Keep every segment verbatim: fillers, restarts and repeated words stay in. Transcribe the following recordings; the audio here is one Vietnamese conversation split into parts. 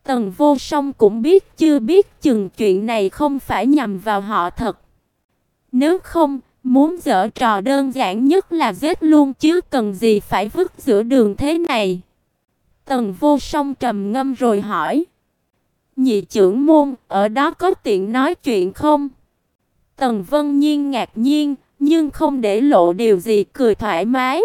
Tần Vô Song cũng biết chưa biết chừng chuyện này không phải nhằm vào họ thật. Nếu không, muốn giở trò đơn giản nhất là giết luôn chứ cần gì phải vứt giữa đường thế này. Tần Vô Song trầm ngâm rồi hỏi: Nhị trưởng môn, ở đó có tiện nói chuyện không? Tần Vân Nhiên ngạc nhiên, nhưng không để lộ điều gì, cười thoải mái.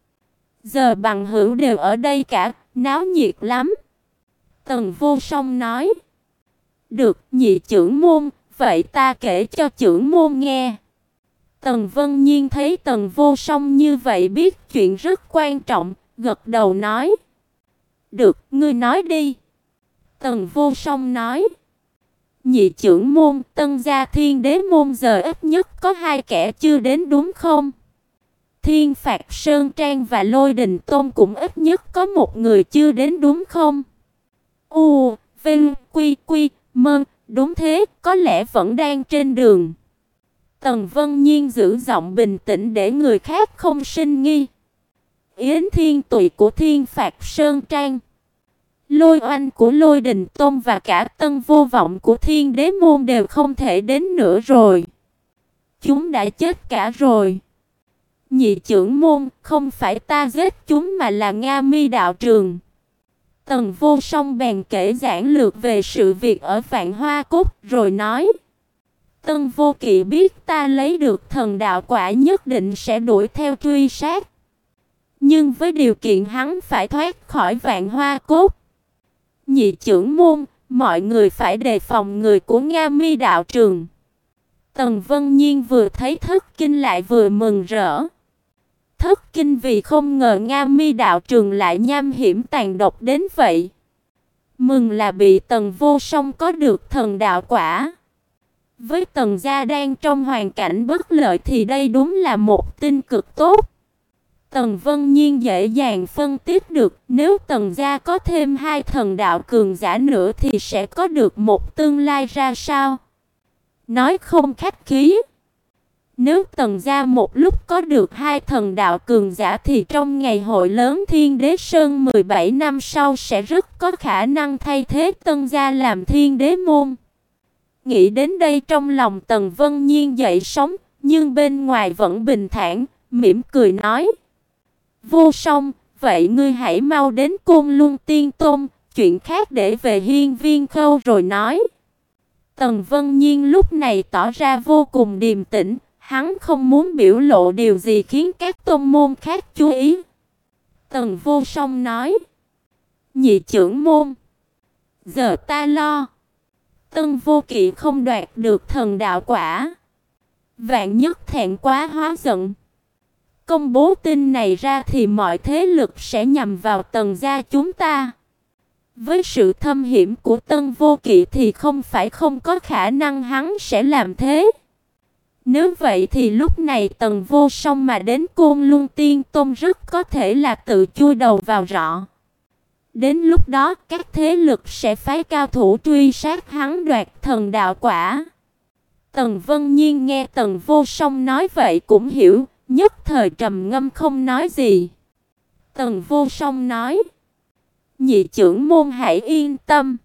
Giờ bằng hữu đều ở đây cả, náo nhiệt lắm. Tần Vô Song nói: Được, nhị trưởng môn, vậy ta kể cho trưởng môn nghe. Tần Vân Nhiên thấy Tần Vô Song như vậy biết chuyện rất quan trọng, gật đầu nói: Được, ngươi nói đi. Tần Vô Song nói: Nhị trưởng môn, Tân gia Thiên Đế môn giờ ít nhất có hai kẻ chưa đến đúng không? Thiên Phạt Sơn Trang và Lôi Đình Tôn cũng ít nhất có một người chưa đến đúng không? U, Vinh, Quy, Quy, Mơ, đúng thế, có lẽ vẫn đang trên đường. Tần Vân Nhiên giữ giọng bình tĩnh để người khác không sinh nghi. Yến Thiên Tụy của Thiên Phạt Sơn Trang, Lôi Oanh của Lôi Đình Tôn và cả Tân Vô Vọng của Thiên Đế môn đều không thể đến nữa rồi. Chúng đã chết cả rồi. Nhị trưởng môn, không phải ta giết chúng mà là Nga Mi đạo trường. Tần Vô Song bèn kể giản lược về sự việc ở Vạn Hoa Cốt rồi nói: Tân Vô Kỵ biết ta lấy được thần đạo quả nhất định sẽ đuổi theo truy sát. Nhưng với điều kiện hắn phải thoát khỏi Vạn Hoa Cốt. Nhị trưởng môn, mọi người phải đề phòng người của Nga Mi đạo trường. Tần Vân Nhiên vừa thấy Thất Kinh lại vừa mừng rỡ. Thất Kinh vì không ngờ Nga Mi đạo trường lại nham hiểm tàn độc đến vậy. Mừng là bị Tần Vô Song có được thần đạo quả. Với Tần gia đang trong hoàn cảnh bất lợi thì đây đúng là một tin cực tốt. Tần Vân Nhiên dễ dàng phân tích được, nếu Tần gia có thêm hai thần đạo cường giả nữa thì sẽ có được một tương lai ra sao. Nói không khách khí, nếu Tần gia một lúc có được hai thần đạo cường giả thì trong ngày hội lớn Thiên Đế Sơn mười bảy năm sau sẽ rất có khả năng thay thế Tân gia làm Thiên Đế môn. Nghĩ đến đây trong lòng Tần Vân Nhiên dậy sóng, nhưng bên ngoài vẫn bình thản, mỉm cười nói: Vô Song, vậy ngươi hãy mau đến Côn Luân Tiên Tôn, chuyện khác để về Hiên Viên Khâu rồi nói. Tần Vân Nhiên lúc này tỏ ra vô cùng điềm tĩnh, hắn không muốn biểu lộ điều gì khiến các tôn môn khác chú ý. Tần Vô Song nói: Nhị trưởng môn, giờ ta lo Tân Vô Kỵ không đoạt được thần đạo quả, vạn nhất thẹn quá hóa giận, công bố tin này ra thì mọi thế lực sẽ nhằm vào Tần gia chúng ta. Với sự thâm hiểm của Tân Vô Kỵ thì không phải không có khả năng hắn sẽ làm thế. Nếu vậy thì lúc này Tần Vô Song mà đến Côn Luân Tiên Tôn rất có thể là tự chui đầu vào rọ. Đến lúc đó các thế lực sẽ phái cao thủ truy sát hắn đoạt thần đạo quả. Tần Vân Nhiên nghe Tần Vô Song nói vậy cũng hiểu, nhất thời trầm ngâm không nói gì. Tần Vô Song nói: Nhị trưởng môn hãy yên tâm,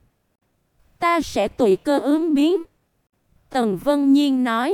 ta sẽ tùy cơ ứng biến. Tần Vân Nhiên nói: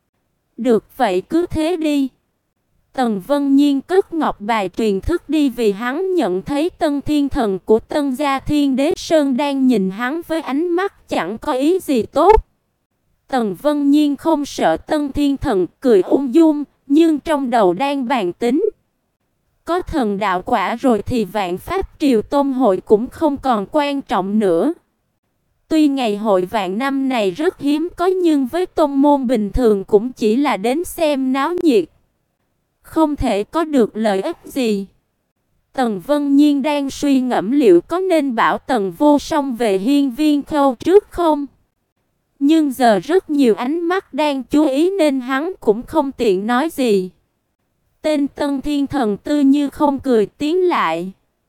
Được vậy cứ thế đi. Tần Vân Nhiên cất ngọc bài truyền thức đi vì hắn nhận thấy Tân Thiên Thần của Tân gia Thiên Đế Sơn đang nhìn hắn với ánh mắt chẳng có ý gì tốt. Tần Vân Nhiên không sợ Tân Thiên Thần, cười ung dung, nhưng trong đầu đang bàn tính. Có thần đạo quả rồi thì Vạn Pháp Triều Tôn hội cũng không còn quan trọng nữa. Tuy ngày hội vạn năm này rất hiếm có nhưng với tôn môn bình thường cũng chỉ là đến xem náo nhiệt, không thể có được lợi ích gì. Tần Vân Nhiên đang suy ngẫm liệu có nên bảo Tần Vô Song về Hiên Viên Khâu trước không. Nhưng giờ rất nhiều ánh mắt đang chú ý nên hắn cũng không tiện nói gì. Tên Tân Thiên Thần tư như không cười tiến lại: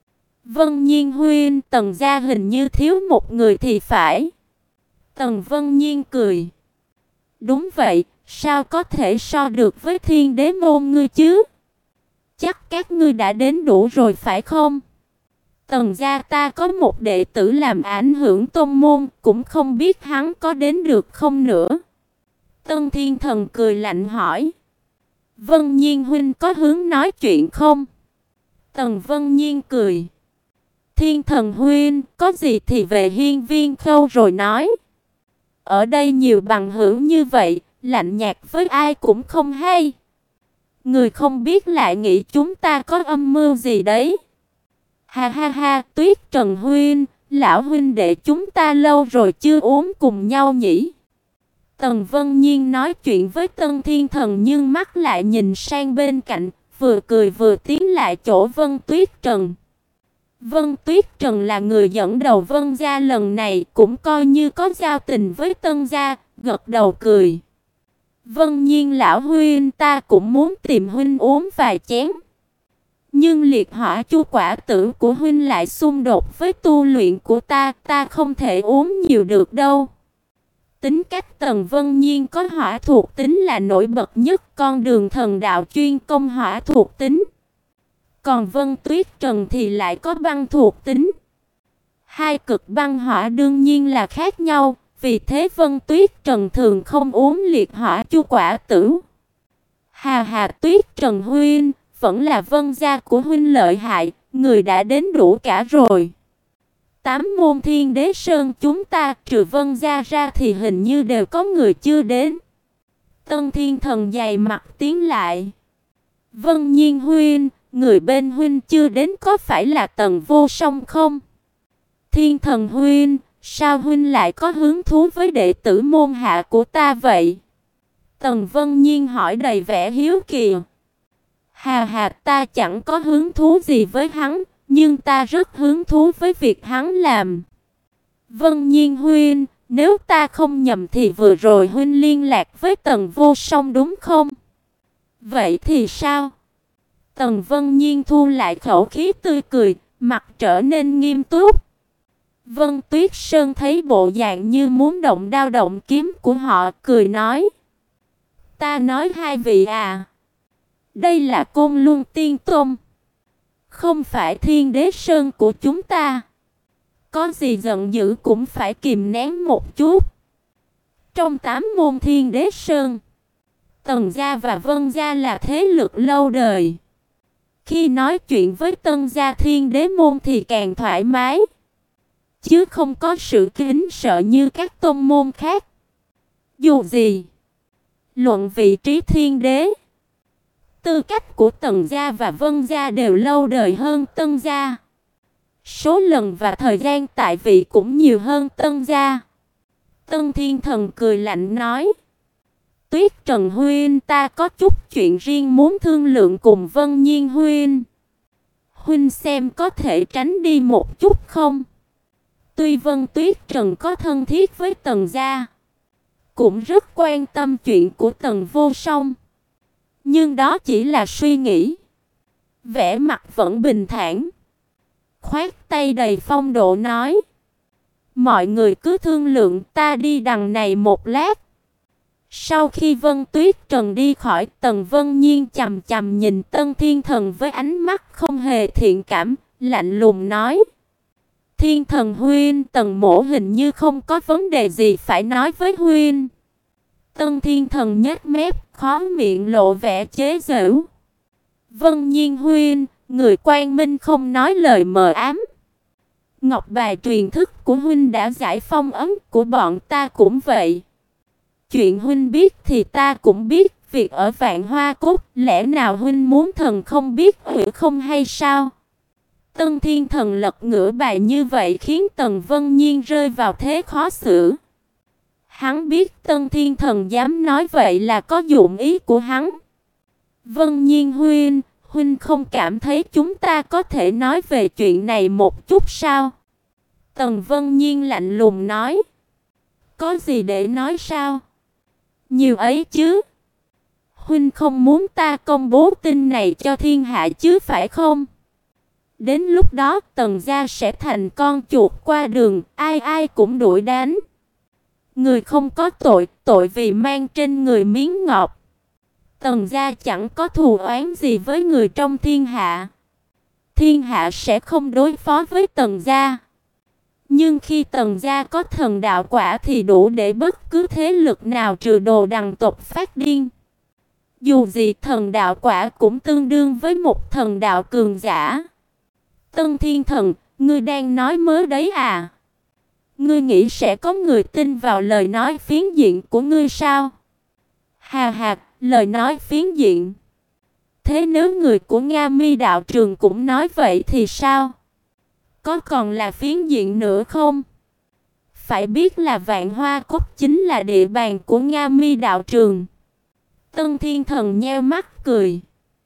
Vân Nhiên huynh, Tần gia hình như thiếu một người thì phải. Tần Vân Nhiên cười: Đúng vậy, sao có thể so được với Thiên Đế môn ngươi chứ? Chắc các ngươi đã đến đủ rồi phải không? Tần gia ta có một đệ tử làm ảnh hưởng tôn môn, cũng không biết hắn có đến được không nữa. Tân Thiên Thần cười lạnh hỏi. Vân Nhiên huynh có hướng nói chuyện không? Tần Vân Nhiên cười. Thiên Thần huynh, có gì thì về hiên viên khâu rồi nói. Ở đây nhiều bằng hữu như vậy, lạnh nhạt với ai cũng không hay. Người không biết lại nghĩ chúng ta có âm mưu gì đấy. Ha ha ha, Tuyết Trần huynh, lão huynh đệ chúng ta lâu rồi chưa uống cùng nhau nhỉ. Tần Vân Nhiên nói chuyện với Tân Thiên Thần nhưng mắt lại nhìn sang bên cạnh, vừa cười vừa tiến lại chỗ Vân Tuyết Trần. Vân Tuyết Trần là người dẫn đầu Vân gia lần này, cũng coi như có giao tình với Tân gia, gật đầu cười. Vân Nhiên lão huynh, ta cũng muốn tìm huynh uống vài chén. Nhưng liệt hỏa chu quả tử của huynh lại xung đột với tu luyện của ta, ta không thể uống nhiều được đâu. Tính cách Tần Vân Nhiên có hỏa thuộc tính là nổi bật nhất, con đường thần đạo chuyên công hỏa thuộc tính. Còn Vân Tuyết Trần thì lại có băng thuộc tính. Hai cực băng hỏa đương nhiên là khác nhau, vì thế Vân Tuyết Trần thường không uống liệt hỏa chu quả tử. Hà hà Tuyết Trần huynh, vẫn là Vân gia của huynh lợi hại, người đã đến đủ cả rồi. Tám môn Thiên Đế Sơn chúng ta trừ Vân gia ra thì hình như đều có người chưa đến. Tân Thiên Thần dày mặt tiến lại. Vân Nhiên huynh, người bên huynh chưa đến có phải là Tần Vô Song không? Thiên Thần huynh, sao huynh lại có hứng thú với đệ tử môn hạ của ta vậy? Tần Vân Nhiên hỏi đầy vẻ hiếu kỳ. Hà hà, ta chẳng có hứng thú gì với hắn, nhưng ta rất hứng thú với việc hắn làm. Vân Nhiên huynh, nếu ta không nhầm thì vừa rồi huynh liên lạc với Tần Vô Song đúng không? Vậy thì sao? Tần Vân Nhiên thu lại khẩu khí tươi cười, mặt trở nên nghiêm túc. Vân Tuyết Sơn thấy bộ dạng như muốn động đao động kiếm của họ, cười nói. Ta nói hai vị à, đây là Côn Luân Tiên Tôn, không phải Thiên Đế Sơn của chúng ta. Có gì giận dữ cũng phải kìm nén một chút. Trong tám môn Thiên Đế Sơn, Tần gia và Vân gia là thế lực lâu đời. Khi nói chuyện với Tân gia Thiên Đế môn thì càng thoải mái, chứ không có sự kính sợ như các tôn môn khác. Dù gì, luận vị trí Thiên Đế, tư cách của Tần gia và Vân gia đều lâu đời hơn Tân gia. Số lần và thời gian tại vị cũng nhiều hơn Tân gia. Tân Thiên Thần cười lạnh nói. Tuyết Trần huynh, ta có chút chuyện riêng muốn thương lượng cùng Vân Nhiên huynh. Huynh xem có thể tránh đi một chút không? Tuy Vân Tuyết Trần có thân thiết với Tần gia, cũng rất quan tâm chuyện của Tần Vô Song, nhưng đó chỉ là suy nghĩ. Vẻ mặt vẫn bình thản, khoát tay đầy phong độ nói. Mọi người cứ thương lượng, ta đi đằng này một lát. Sau khi Vân Tuyết Trần đi khỏi, Tần Vân Nhiên chằm chằm nhìn Tân Thiên Thần với ánh mắt không hề thiện cảm, lạnh lùng nói. Thiên Thần huynh, Tần mỗ hình như không có vấn đề gì phải nói với huynh. Tân Thiên Thần nhếch mép, khó miệng lộ vẻ chế giễu. Vân Nhiên huynh, người quang minh không nói lời mờ ám. Ngọc bài truyền thức của huynh đã giải phong ấn của bọn ta cũng vậy. Chuyện huynh biết thì ta cũng biết, việc ở Vạn Hoa Cốt, lẽ nào huynh muốn thần không biết hủy không hay sao? Tân Thiên Thần lật ngửa bài như vậy khiến Tần Vân Nhiên rơi vào thế khó xử. Hắn biết Tân Thiên Thần dám nói vậy là có dụng ý của hắn. Vân Nhiên huynh, huynh không cảm thấy chúng ta có thể nói về chuyện này một chút sao? Tần Vân Nhiên lạnh lùng nói. Có gì để nói sao? Nhiều ấy chứ. Huynh không muốn ta công bố tin này cho thiên hạ chứ phải không? Đến lúc đó Tần gia sẽ thành con chuột qua đường, ai ai cũng đuổi đánh. Người không có tội, tội vì mang trên người miếng ngọc. Tần gia chẳng có thù oán gì với người trong thiên hạ. thiên hạ sẽ không đối phó với Tần gia. Nhưng khi Tần gia có thần đạo quả thì đủ để bất cứ thế lực nào trừ Đồ Đằng tộc phát điên. Dù gì thần đạo quả cũng tương đương với một thần đạo cường giả. Tân Thiên Thần, ngươi đang nói mớ đấy à? Ngươi nghĩ sẽ có người tin vào lời nói phiến diện của ngươi sao? Hà hà, lời nói phiến diện. Thế nếu người của Nga Mi đạo trường cũng nói vậy thì sao? Có còn là phiến diện nữa không? Phải biết là Vạn Hoa Cốc chính là địa bàn của Nga Mi đạo trường. Tân Thiên Thần nheo mắt cười.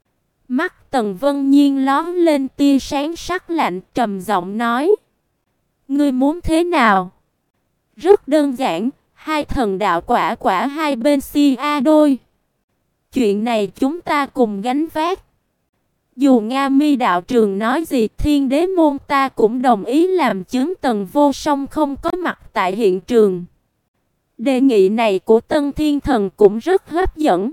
Mắt Tần Vân Nhiên lóe lên tia sáng sắc lạnh, trầm giọng nói: "Ngươi muốn thế nào?" "Rất đơn giản, hai thần đạo quả quả hai bên si a đôi. Chuyện này chúng ta cùng gánh vác. Dù Nga Mi đạo trường nói gì, Thiên Đế môn ta cũng đồng ý làm chứng." Tần Vô Song không có mặt tại hiện trường. Đề nghị này của Tân Thiên Thần cũng rất hấp dẫn.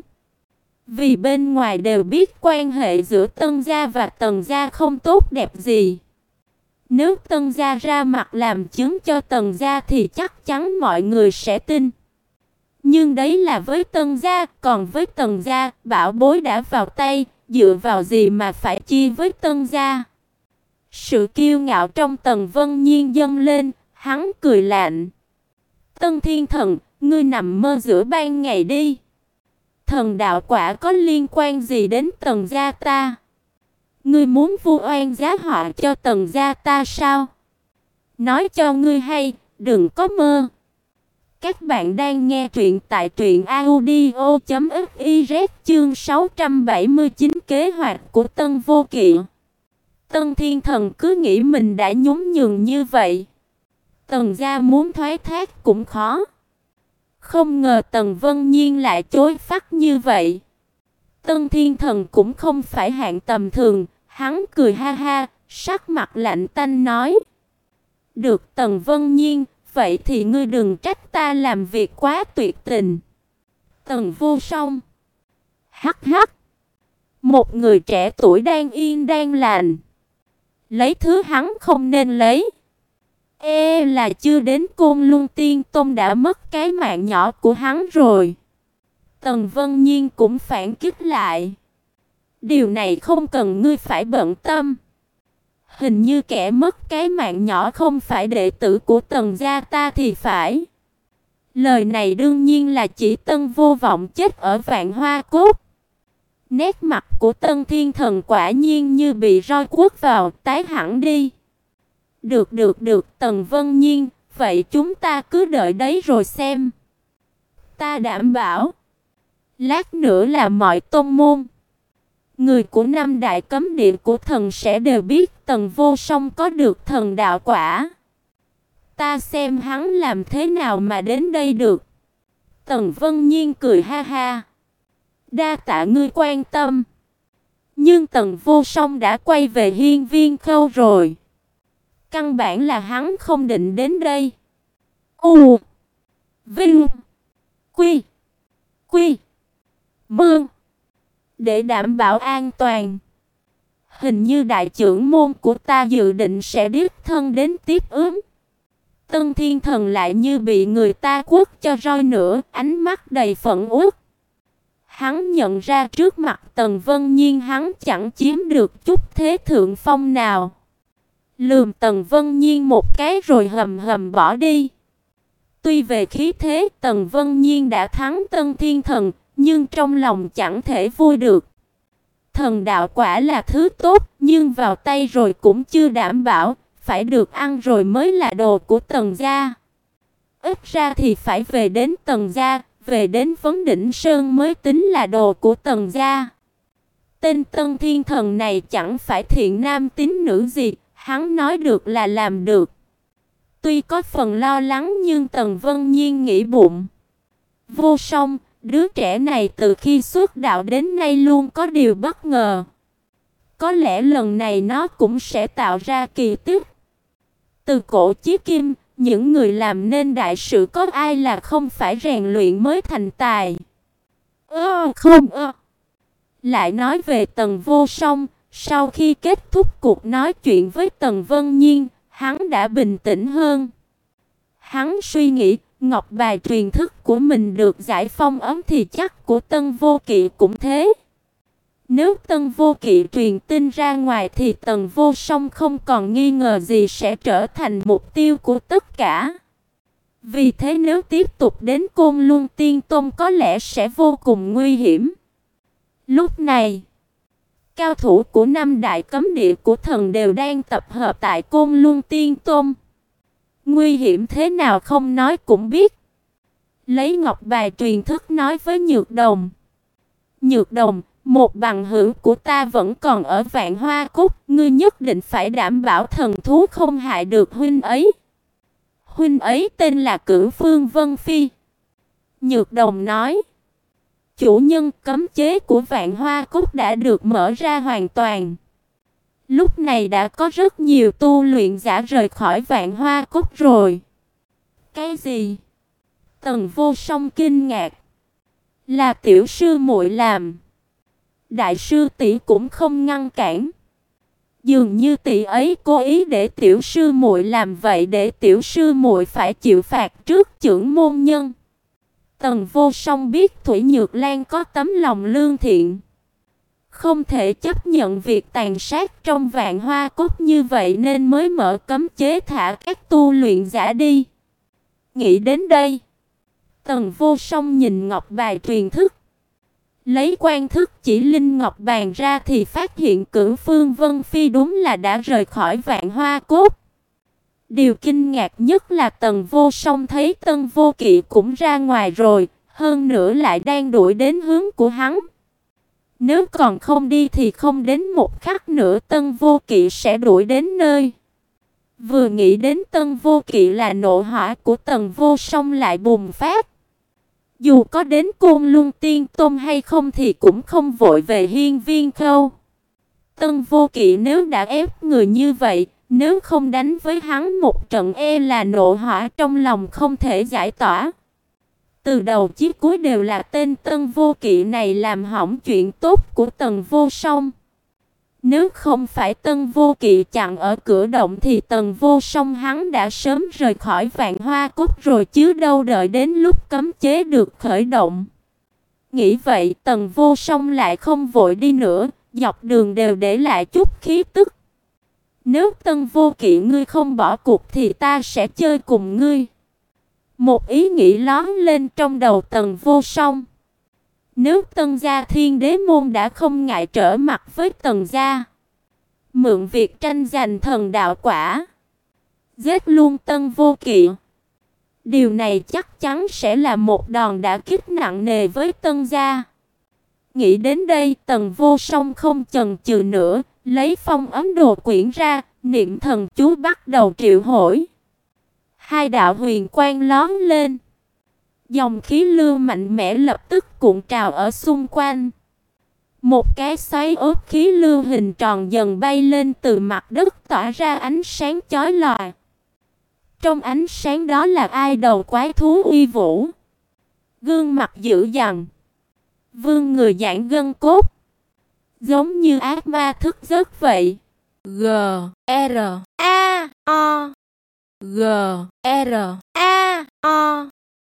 Vì bên ngoài đều biết quan hệ giữa Tân gia và Tần gia không tốt đẹp gì. Nếu Tân gia ra mặt làm chứng cho Tần gia thì chắc chắn mọi người sẽ tin. Nhưng đấy là với Tân gia, còn với Tần gia, bảo bối đã vào tay, dựa vào gì mà phải chia với Tân gia? Sự kiêu ngạo trong Tần Vân Nhiên dâng lên, hắn cười lạnh. Tân Thiên Thần, ngươi nằm mơ giữa ban ngày đi. Thần đạo quả có liên quan gì đến Tần gia ta? Ngươi muốn vu oan giá họa cho Tần gia ta sao? Nói cho ngươi hay, đừng có mơ. Các bạn đang nghe truyện tại truyện audio chấm fiz chương sáu trăm bảy mươi chín kế hoạch của Tân Vô Kỵ. Tân Thiên Thần cứ nghĩ mình đã nhún nhường như vậy. Tần gia muốn thoái thác cũng khó. Không ngờ Tần Vân Nhiên lại chối phắt như vậy. Tân Thiên Thần cũng không phải hạng tầm thường, hắn cười ha ha, sắc mặt lạnh tanh nói: "Được Tần Vân Nhiên, vậy thì ngươi đừng trách ta làm việc quá tuyệt tình." Tần Vô Song hắc hắc, một người trẻ tuổi đang yên đang lành, lấy thứ hắn không nên lấy. E là chưa đến Côn Luân Tiên Tông đã mất cái mạng nhỏ của hắn rồi. Tần Vân Nhiên cũng phản kích lại: "Điều này không cần ngươi phải bận tâm. Hình như kẻ mất cái mạng nhỏ không phải đệ tử của Tần gia ta thì phải." Lời này đương nhiên là chỉ Tân Vô Vọng chết ở Vạn Hoa Cốt. Nét mặt của Tân Thiên Thần quả nhiên như bị roi quất vào, tái hẳn đi. Được được được Tần Vân Nhiên, vậy chúng ta cứ đợi đấy rồi xem. Ta đảm bảo, lát nữa là mọi tông môn, người của năm đại cấm địa của thần sẽ đều biết Tần Vô Song có được thần đạo quả. Ta xem hắn làm thế nào mà đến đây được." Tần Vân Nhiên cười ha ha: "Đa tạ ngươi quan tâm. Nhưng Tần Vô Song đã quay về Hiên Viên Khâu rồi. Căn bản là hắn không định đến đây." U Vinh Quy Quy Mương. Để đảm bảo an toàn, hình như đại trưởng môn của ta dự định sẽ đích thân đến tiếp ứng. Tân Thiên Thần lại như bị người ta quất cho roi nữa, ánh mắt đầy phẫn uất. Hắn nhận ra trước mặt Tần Vân Nhiên hắn chẳng chiếm được chút thế thượng phong nào. Lườm Tần Vân Nhiên một cái rồi hầm hầm bỏ đi. Tuy về khí thế Tần Vân Nhiên đã thắng Tân Thiên Thần, nhưng trong lòng chẳng thể vui được. Thần đạo quả là thứ tốt, nhưng vào tay rồi cũng chưa đảm bảo, phải được ăn rồi mới là đồ của Tần gia. Ít ra thì phải về đến Tần gia, về đến Vấn Đỉnh Sơn mới tính là đồ của Tần gia. Tên Tân Thiên Thần này chẳng phải thiện nam tín nữ gì, hắn nói được là làm được. Tuy có phần lo lắng nhưng Tần Vân Nhiên nghĩ bụng: Vô Song, đứa trẻ này từ khi xuất đạo đến nay luôn có điều bất ngờ. Có lẽ lần này nó cũng sẽ tạo ra kỳ tích. Từ cổ chí kim, những người làm nên đại sự có ai là không phải rèn luyện mới thành tài. Ơ không ơ. Lại nói về Tần Vô Song, Sau khi kết thúc cuộc nói chuyện với Tần Vân Nhiên, hắn đã bình tĩnh hơn. Hắn suy nghĩ, ngọc bài truyền thức của mình được giải phong ấn thì chắc của Tân Vô Kỵ cũng thế. Nếu Tân Vô Kỵ truyền tin ra ngoài thì Tần Vô Song không còn nghi ngờ gì sẽ trở thành mục tiêu của tất cả. Vì thế nếu tiếp tục đến Côn Luân Tiên Tông có lẽ sẽ vô cùng nguy hiểm. Lúc này, cao thủ của năm đại cấm địa của thần đều đang tập hợp tại Côn Luân Tiên Tông. Nguy hiểm thế nào không nói cũng biết. Lấy ngọc bài truyền thức nói với Nhược Đồng. Nhược Đồng, một bằng hữu của ta vẫn còn ở Vạn Hoa Cốt, ngươi nhất định phải đảm bảo thần thú không hại được huynh ấy. Huynh ấy tên là Cửu Phương Vân Phi. Nhược Đồng nói. Chủ nhân, cấm chế của Vạn Hoa Cốt đã được mở ra hoàn toàn. Lúc này đã có rất nhiều tu luyện giả rời khỏi Vạn Hoa Cốt rồi. Cái gì? Tần Vô Song kinh ngạc. Là tiểu sư muội làm. Đại sư tỷ cũng không ngăn cản. Dường như tỷ ấy cố ý để tiểu sư muội làm vậy để tiểu sư muội phải chịu phạt trước chưởng môn nhân. Tần Vô Song biết Thủy Nhược Lan có tấm lòng lương thiện, không thể chấp nhận việc tàn sát trong Vạn Hoa Cốt như vậy nên mới mở cấm chế thả các tu luyện giả đi. Nghĩ đến đây, Tần Vô Song nhìn ngọc bài truyền thức, lấy quan thức chỉ linh ngọc bàn ra thì phát hiện Cửu Phương Vân Phi đúng là đã rời khỏi Vạn Hoa Cốt. Điều kinh ngạc nhất là Tần Vô Song thấy Tân Vô Kỵ cũng ra ngoài rồi, hơn nữa lại đang đuổi đến hướng của hắn. Nếu còn không đi thì không đến một khắc nữa Tân Vô Kỵ sẽ đuổi đến nơi. Vừa nghĩ đến Tân Vô Kỵ là nộ hỏa của Tần Vô Song lại bùng phát. Dù có đến Côn Luân Tiên Tôn hay không thì cũng không vội về Hiên Viên Khâu. Tân Vô Kỵ nếu đã ép người như vậy, nếu không đánh với hắn một trận e là nộ hỏa trong lòng không thể giải tỏa. Từ đầu chí cuối đều là tên Tân Vô Kỵ này làm hỏng chuyện tốt của Tần Vô Song. Nếu không phải Tân Vô Kỵ chặn ở cửa động thì Tần Vô Song hắn đã sớm rời khỏi Vạn Hoa Cốt rồi chứ đâu đợi đến lúc cấm chế được khởi động. Nghĩ vậy Tần Vô Song lại không vội đi nữa, dọc đường đều để lại chút khí tức. Nếu Tân Vô Kỵ ngươi không bỏ cuộc thì ta sẽ chơi cùng ngươi. Một ý nghĩ lóe lên trong đầu Tần Vô Song. Nếu Tân gia Thiên Đế môn đã không ngại trở mặt với Tần gia, mượn việc tranh giành thần đạo quả, giết luôn Tân Vô Kỵ, điều này chắc chắn sẽ là một đòn đả kích nặng nề với Tân gia. Nghĩ đến đây, Tần Vô Song không chần chừ nữa, lấy phong ấn đồ quyển ra, niệm thần chú bắt đầu triệu hồi. Hai đạo huyền quang lóe lên. Dòng khí lưu mạnh mẽ lập tức cuộn trào ở xung quanh. Một cái xoáy ốp khí lưu hình tròn dần bay lên từ mặt đất tỏa ra ánh sáng chói lòa. Trong ánh sáng đó là ai đầu quái thú uy vũ. Gương mặt dữ dằn. Vương người giãn gân cốt. Giống như ác ma thức giấc vậy. G, R, A, O. G, R, A, O.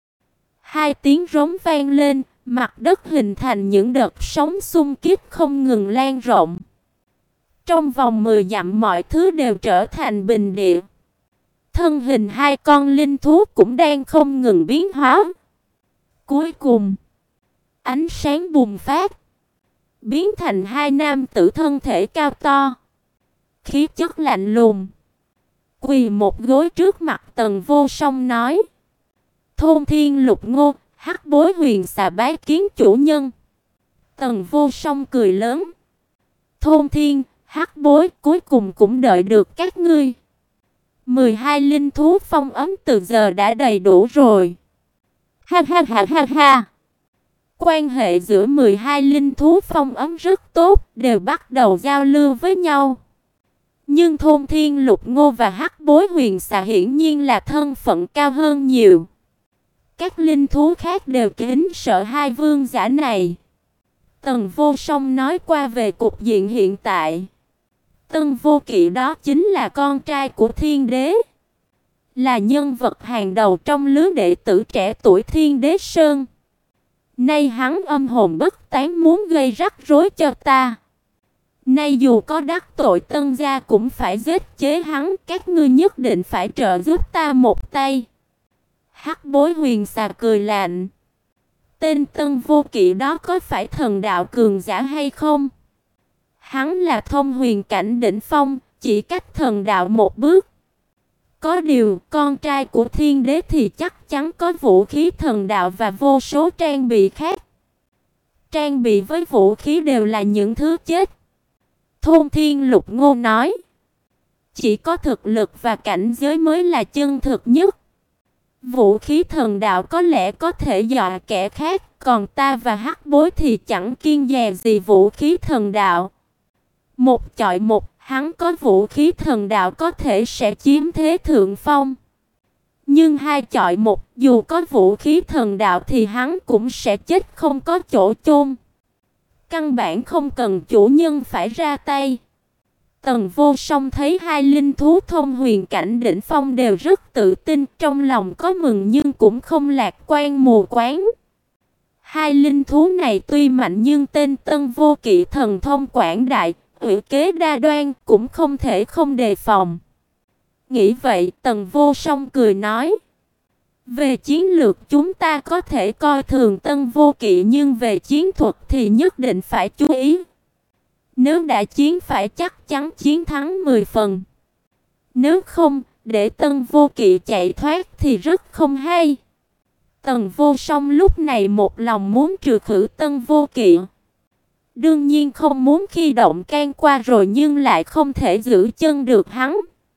Hai tiếng rống vang lên, mặt đất hình thành những đợt sóng xung kích không ngừng lan rộng. Trong vòng mười dặm mọi thứ đều trở thành bình địa. Thân hình hai con linh thú cũng đang không ngừng biến hóa. Cuối cùng, ánh sáng bùng phát, biến thành hai nam tử thân thể cao to, khí chất lạnh lùng. Quỳ một gối trước mặt Tần Vô Song nói: Thôn Thiên Lục Ngô, Hắc Bối Huyền Xà bái kiến chủ nhân. Tần Vô Song cười lớn: Thôn Thiên, Hắc Bối, cuối cùng cũng đợi được các ngươi. mười hai linh thú phong ấn từ giờ đã đầy đủ rồi. Ha ha ha ha ha. Quan hệ giữa mười hai linh thú phong ấn rất tốt, đều bắt đầu giao lưu với nhau. Nhưng Thôn Thiên Lục Ngô và Hắc Bối Huyền Xà hiển nhiên là thân phận cao hơn nhiều. Các linh thú khác đều kính sợ hai vương giả này. Tần Vô Song nói qua về cục diện hiện tại. Tân Vô Kỵ đó chính là con trai của Thiên Đế, là nhân vật hàng đầu trong lứa đệ tử trẻ tuổi Thiên Đế Sơn. Nay hắn âm hồn bất tán muốn gây rắc rối cho ta. Nay dù có đắc tội Tân gia cũng phải giết chế hắn, các ngươi nhất định phải trợ giúp ta một tay. Hắc Bối Huyền Xà cười lạnh. Tên Tân Vô Kỵ đó có phải thần đạo cường giả hay không? Hắn là thông huyền cảnh đỉnh phong, chỉ cách thần đạo một bước. Có điều, con trai của Thiên Đế thì chắc chắn có vũ khí thần đạo và vô số trang bị khác. Trang bị với vũ khí đều là những thứ chết. Thôn Thiên Lục Ngô nói. Chỉ có thực lực và cảnh giới mới là chân thực nhất. Vũ khí thần đạo có lẽ có thể dọa kẻ khác, còn ta và Hắc Bối thì chẳng kiêng dè gì vũ khí thần đạo. Một chọi một, hắn có vũ khí thần đạo có thể sẽ chiếm thế thượng phong. Nhưng hai chọi một, dù có vũ khí thần đạo thì hắn cũng sẽ chết không có chỗ chôn. Căn bản không cần chủ nhân phải ra tay. Tần Vô Song thấy hai linh thú thông huyền cảnh đỉnh phong đều rất tự tin, trong lòng có mừng nhưng cũng không lạc quan mù quáng. Hai linh thú này tuy mạnh nhưng tên Tân Vô Kỵ thần thông quảng đại, ủy kế đa đoan, cũng không thể không đề phòng. Nghĩ vậy, Tần Vô Song cười nói. Về chiến lược chúng ta có thể coi thường Tân Vô Kỵ, nhưng về chiến thuật thì nhất định phải chú ý. Nếu đã chiến phải chắc chắn chiến thắng mười phần. Nếu không, để Tân Vô Kỵ chạy thoát thì rất không hay. Tần Vô Song lúc này một lòng muốn trừ khử Tân Vô Kỵ. Đương nhiên không muốn khi động can qua rồi nhưng lại không thể giữ chân được hắn.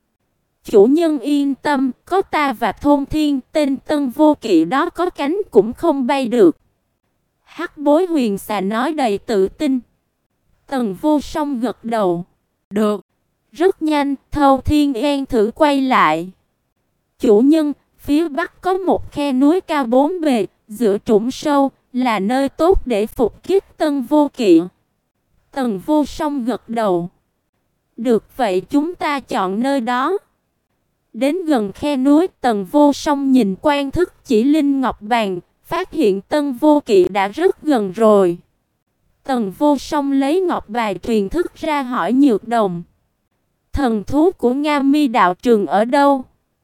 Chủ nhân yên tâm, có ta và Thôn Thiên, tên Tân Vô Kỵ đó có cánh cũng không bay được. Hắc Bối Huyền Xà nói đầy tự tin. Tần Vô Song gật đầu. Được. Rất nhanh, Thâu Thiên An thử quay lại. Chủ nhân, phía bắc có một khe núi cao bốn bề, giữa trũng sâu, là nơi tốt để phục kích Tân Vô Kỵ. Tần Vô Song gật đầu. Được vậy chúng ta chọn nơi đó. Đến gần khe núi, Tần Vô Song nhìn quan thức chỉ linh ngọc bàn, phát hiện Tân Vô Kỵ đã rất gần rồi. Tần Vô Song lấy ngọc bài truyền thức ra hỏi Nhược Đồng. Thần thú của Nga Mi đạo trường ở đâu?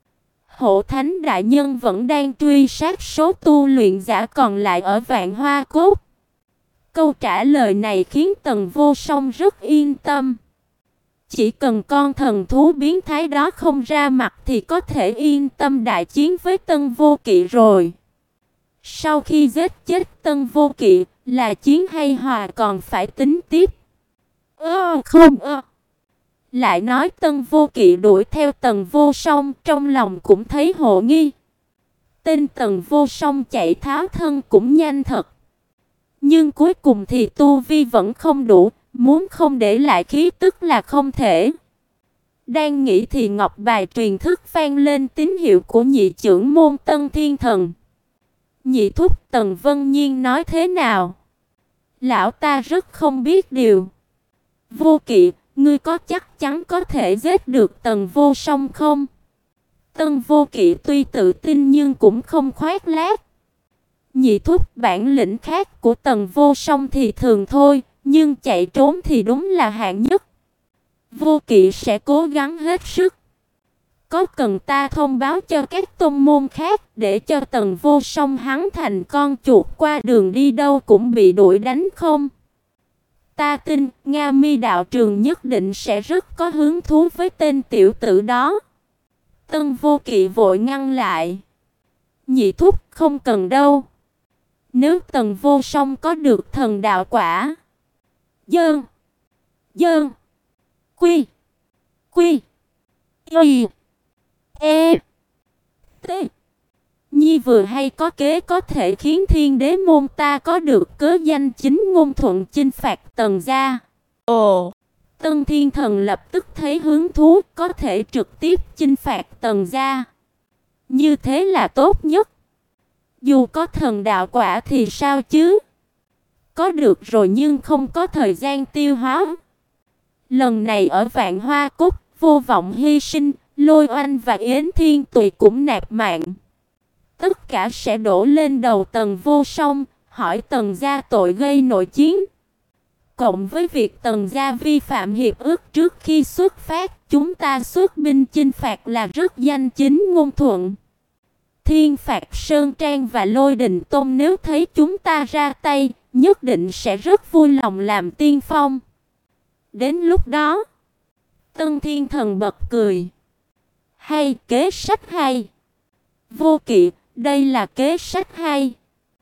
Hộ Thánh đại nhân vẫn đang truy sát số tu luyện giả còn lại ở Vạn Hoa Cốt. Câu trả lời này khiến Tần Vô Song rất yên tâm. Chỉ cần con thần thú biến thái đó không ra mặt thì có thể yên tâm đại chiến với Tân Vô Kỵ rồi. Sau khi giết chết Tân Vô Kỵ, là chiến hay hòa còn phải tính tiếp. Ơ không ơ. Lại nói Tân Vô Kỵ đuổi theo Tần Vô Song, trong lòng cũng thấy hồ nghi. Tên Tần Vô Song chạy tháo thân cũng nhanh thật. Nhưng cuối cùng thì tu vi vẫn không đủ, muốn không để lại khí tức là không thể. Đang nghĩ thì ngọc bài truyền thức vang lên tín hiệu của nhị trưởng môn Tân Thiên Thần. Nhị thúc, Tần Vân Nhiên nói thế nào? Lão ta rất không biết điều. Vô Kỵ, ngươi có chắc chắn có thể giết được Tần Vô Song không? Tân Vô Kỵ tuy tự tin nhưng cũng không khoác lác. Nhị thúc, bản lĩnh khác của Tần Vô Song thì thường thôi, nhưng chạy trốn thì đúng là hạng nhất. Vô Kỵ sẽ cố gắng hết sức. Có cần ta thông báo cho các tôn môn khác để cho Tần Vô Song hắn thành con chuột qua đường đi đâu cũng bị đuổi đánh không? Ta tin Nga Mi đạo trường nhất định sẽ rất có hứng thú với tên tiểu tử đó. Tân Vô Kỵ vội ngăn lại. Nhị thúc, không cần đâu. Nếu Tần Vô Song có được thần đạo quả. Dơn. Dơn. Quy. Quy. Y. E. T. Nhi vừa hay có kế có thể khiến Thiên Đế môn ta có được cớ danh chính ngôn thuận chinh phạt Tần gia. Ồ. Tân Thiên Thần lập tức thấy hứng thú, có thể trực tiếp chinh phạt Tần gia. Như thế là tốt nhất. Dù có thần đạo quả thì sao chứ? Có được rồi nhưng không có thời gian tiêu hóa. Lần này ở Vạn Hoa Cốt, Vô Vọng hy sinh, Lôi Oanh và Yến Thiên Tùy cũng nạp mạng. Tất cả sẽ đổ lên đầu Tần Vô Song, hỏi Tần gia tội gây nội chiến. Cộng với việc Tần gia vi phạm hiệp ước trước khi xuất phát, chúng ta xuất binh chinh phạt là rất danh chính ngôn thuận. Thiên Phạt Sơn Trang và Lôi Đình Tôn nếu thấy chúng ta ra tay, nhất định sẽ rất vui lòng làm tiên phong. Đến lúc đó, Tân Thiên Thần bật cười. Hay, kế sách hay. Vô Kỵ, đây là kế sách hay.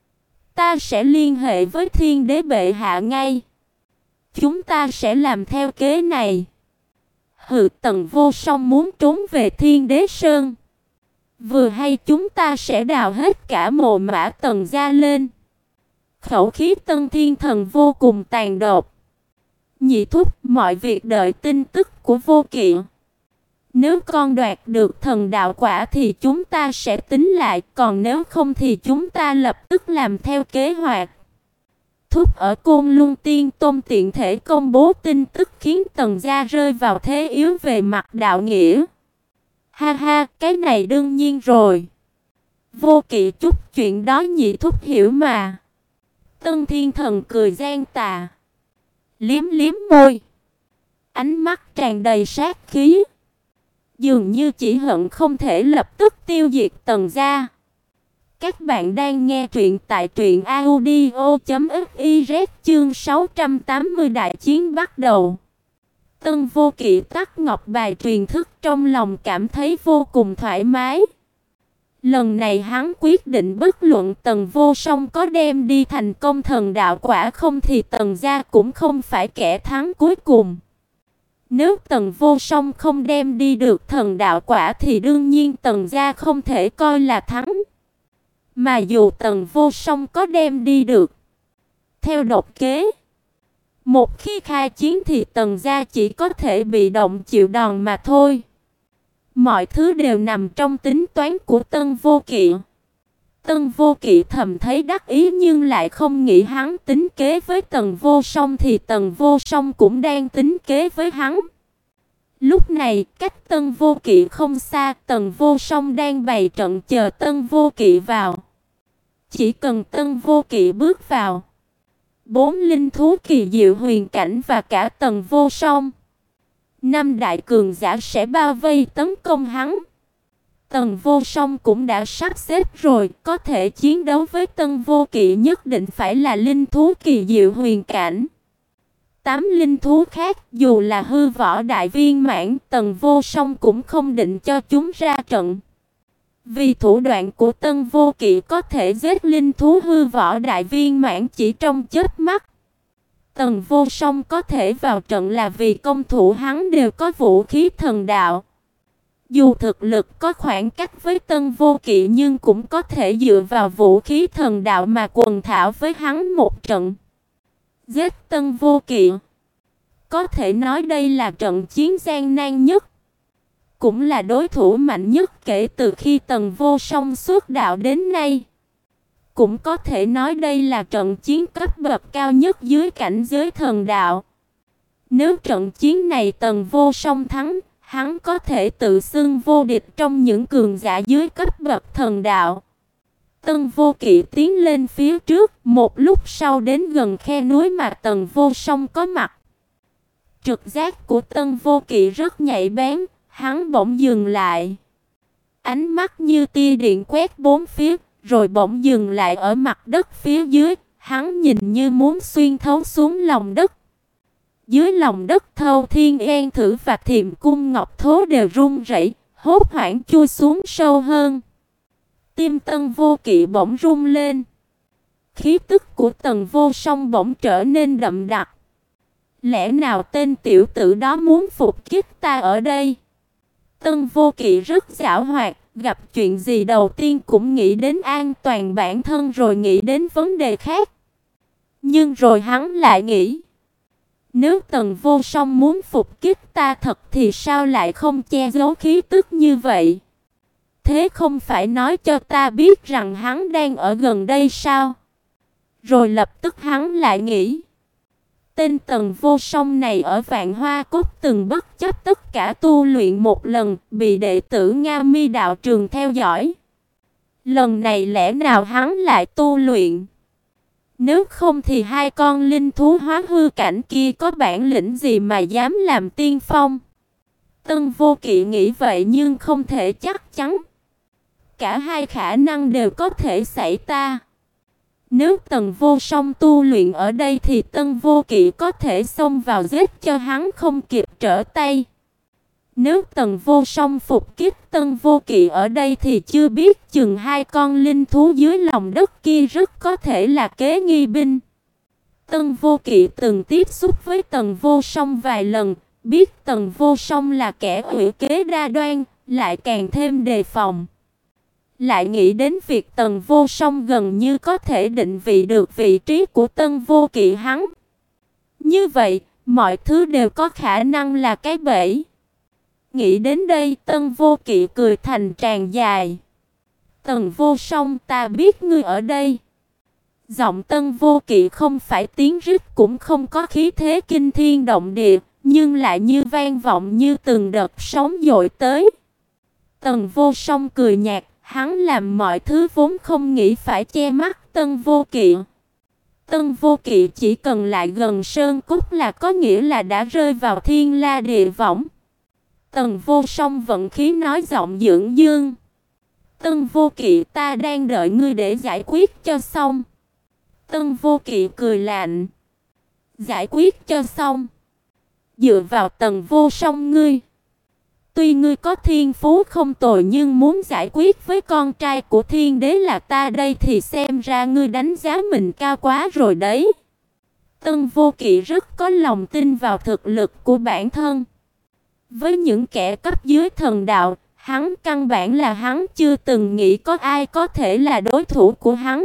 Ta sẽ liên hệ với Thiên Đế bệ hạ ngay. Chúng ta sẽ làm theo kế này. Hừ, Tần Vô Song muốn trốn về Thiên Đế Sơn. Vừa hay chúng ta sẽ đào hết cả mồ mã Tần gia lên. Khẩu khí Tân Thiên Thần vô cùng tàn độc. Nhị thúc, mọi việc đợi tin tức của Vô Kỵ. Nếu con đoạt được thần đạo quả thì chúng ta sẽ tính lại, còn nếu không thì chúng ta lập tức làm theo kế hoạch. Thúc ở Côn Luân Tiên Tôn tiện thể công bố tin tức khiến Tần gia rơi vào thế yếu về mặt đạo nghĩa. Ha ha, cái này đương nhiên rồi. Vô Kỵ chút chuyện đó nhị thúc hiểu mà. Tân Thiên Thần cười gian tà, liếm liếm môi, ánh mắt tràn đầy sát khí, dường như chỉ hận không thể lập tức tiêu diệt Tần gia. Các bạn đang nghe truyện tại truyện audio chấm fiz chương sáu trăm tám mươi đại chiến bắt đầu. Tân Vô Kỵ tắt ngọc bài truyền thức trong lòng cảm thấy vô cùng thoải mái. Lần này hắn quyết định bất luận Tần Vô Song có đem đi thành công thần đạo quả không thì Tần gia cũng không phải kẻ thắng cuối cùng. Nếu Tần Vô Song không đem đi được thần đạo quả thì đương nhiên Tần gia không thể coi là thắng. Mà dù Tần Vô Song có đem đi được, theo độc kế, một khi khai chiến thì Tần gia chỉ có thể bị động chịu đòn mà thôi. Mọi thứ đều nằm trong tính toán của Tân Vô Kỵ. Tân Vô Kỵ thầm thấy đắc ý nhưng lại không nghĩ hắn tính kế với Tần Vô Song thì Tần Vô Song cũng đang tính kế với hắn. Lúc này, cách Tân Vô Kỵ không xa, Tần Vô Song đang bày trận chờ Tân Vô Kỵ vào. Chỉ cần Tân Vô Kỵ bước vào, bốn linh thú kỳ diệu huyền cảnh và cả Tần Vô Song, năm đại cường giả sẽ bao vây tấn công hắn. Tần Vô Song cũng đã sắp xếp rồi, có thể chiến đấu với Tân Vô Kỵ nhất định phải là linh thú kỳ diệu huyền cảnh. Tám linh thú khác, dù là hư võ đại viên mãn, Tần Vô Song cũng không định cho chúng ra trận. Vì thủ đoạn của Tân Vô Kỵ có thể giết linh thú hư võ đại viên mãn chỉ trong chớp mắt. Tần Vô Song có thể vào trận là vì công thủ hắn đều có vũ khí thần đạo. Dù thực lực có khoảng cách với Tân Vô Kỵ nhưng cũng có thể dựa vào vũ khí thần đạo mà quần thảo với hắn một trận. Giết Tân Vô Kỵ, có thể nói đây là trận chiến gian nan nhất, cũng là đối thủ mạnh nhất kể từ khi Tần Vô Song xuất đạo đến nay. Cũng có thể nói đây là trận chiến cấp bậc cao nhất dưới cảnh giới thần đạo. Nếu trận chiến này Tần Vô Song thắng, hắn có thể tự xưng vô địch trong những cường giả dưới cấp bậc thần đạo. Tân Vô Kỵ tiến lên phía trước, một lúc sau đến gần khe núi mà Tần Vô Song có mặt. Trực giác của Tân Vô Kỵ rất nhạy bén, hắn bỗng dừng lại. Ánh mắt như tia điện quét bốn phía, rồi bỗng dừng lại ở mặt đất phía dưới, hắn nhìn như muốn xuyên thấu xuống lòng đất. Dưới lòng đất Thâu Thiên An Thử và Thiềm Cung Ngọc Thố đều run rẩy, hốt hoảng chui xuống sâu hơn. Tim Tân Vô Kỵ bỗng rung lên. Khí tức của Tần Vô Song bỗng trở nên đậm đặc. Lẽ nào tên tiểu tử đó muốn phục kích ta ở đây? Tân Vô Kỵ rất giảo hoạt, gặp chuyện gì đầu tiên cũng nghĩ đến an toàn bản thân rồi nghĩ đến vấn đề khác. Nhưng rồi hắn lại nghĩ, nếu Tần Vô Song muốn phục kích ta thật thì sao lại không che giấu khí tức như vậy? Thế không phải nói cho ta biết rằng hắn đang ở gần đây sao? Rồi lập tức hắn lại nghĩ, tên Tần Vô Song này ở Vạn Hoa Cốt từng bất chấp tất cả tu luyện một lần, bị đệ tử Nga Mi đạo trường theo dõi. Lần này lẽ nào hắn lại tu luyện? Nếu không thì hai con linh thú hóa hư cảnh kia có bản lĩnh gì mà dám làm tiên phong? Tân Vô Kỵ nghĩ vậy nhưng không thể chắc chắn. Cả hai khả năng đều có thể xảy ra. Nếu Tần Vô Song tu luyện ở đây thì Tân Vô Kỵ có thể xông vào giết cho hắn không kịp trở tay. Nếu Tần Vô Song phục kích Tân Vô Kỵ ở đây thì chưa biết chừng hai con linh thú dưới lòng đất kia rất có thể là kế nghi binh. Tân Vô Kỵ từng tiếp xúc với Tần Vô Song vài lần, biết Tần Vô Song là kẻ ủy kế đa đoan, lại càng thêm đề phòng. Lại nghĩ đến việc Tần Vô Song gần như có thể định vị được vị trí của Tân Vô Kỵ hắn. Như vậy, mọi thứ đều có khả năng là cái bẫy. Nghĩ đến đây, Tân Vô Kỵ cười thành tràng dài. Tần Vô Song, ta biết ngươi ở đây. Giọng Tân Vô Kỵ không phải tiếng rít, cũng không có khí thế kinh thiên động địa, nhưng lại như vang vọng như từng đợt sóng dội tới. Tần Vô Song cười nhạt, hắn làm mọi thứ vốn không nghĩ phải che mắt Tân Vô Kỵ. Tân Vô Kỵ chỉ cần lại gần sơn cốt là có nghĩa là đã rơi vào thiên la địa võng. Tần Vô Song vận khí nói giọng dưỡng dương. Tân Vô Kỵ, ta đang đợi ngươi để giải quyết cho xong. Tân Vô Kỵ cười lạnh. Giải quyết cho xong? Dựa vào Tần Vô Song ngươi. Tuy ngươi có thiên phú không tồi nhưng muốn giải quyết với con trai của thiên đế là ta đây thì xem ra ngươi đánh giá mình cao quá rồi đấy. Tân Vô Kỵ rất có lòng tin vào thực lực của bản thân. Với những kẻ cấp dưới thần đạo, hắn căn bản là hắn chưa từng nghĩ có ai có thể là đối thủ của hắn.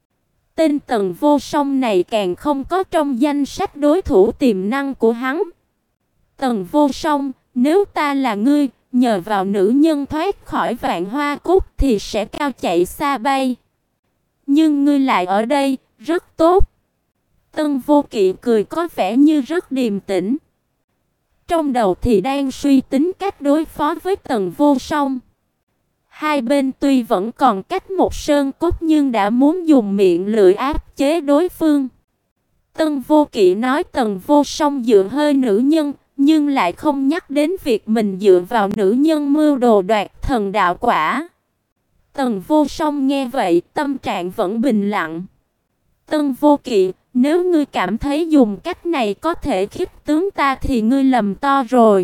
Tên Tần Vô Song này càng không có trong danh sách đối thủ tiềm năng của hắn. Tần Vô Song, nếu ta là ngươi, nhờ vào nữ nhân thoát khỏi Vạn Hoa Cốt thì sẽ cao chạy xa bay. Nhưng ngươi lại ở đây, rất tốt. Tân Vô Kỵ cười có vẻ như rất điềm tĩnh. Trong đầu thì đang suy tính cách đối phó với Tần Vô Song. Hai bên tuy vẫn còn cách một sơn cốt nhưng đã muốn dùng miệng lưỡi áp chế đối phương. Tân Vô Kỵ nói Tần Vô Song dựa hơi nữ nhân, nhưng lại không nhắc đến việc mình dựa vào nữ nhân mưu đồ đoạt thần đạo quả. Tần Vô Song nghe vậy, tâm trạng vẫn bình lặng. Tân Vô Kỵ, nếu ngươi cảm thấy dùng cách này có thể khích tướng ta thì ngươi lầm to rồi.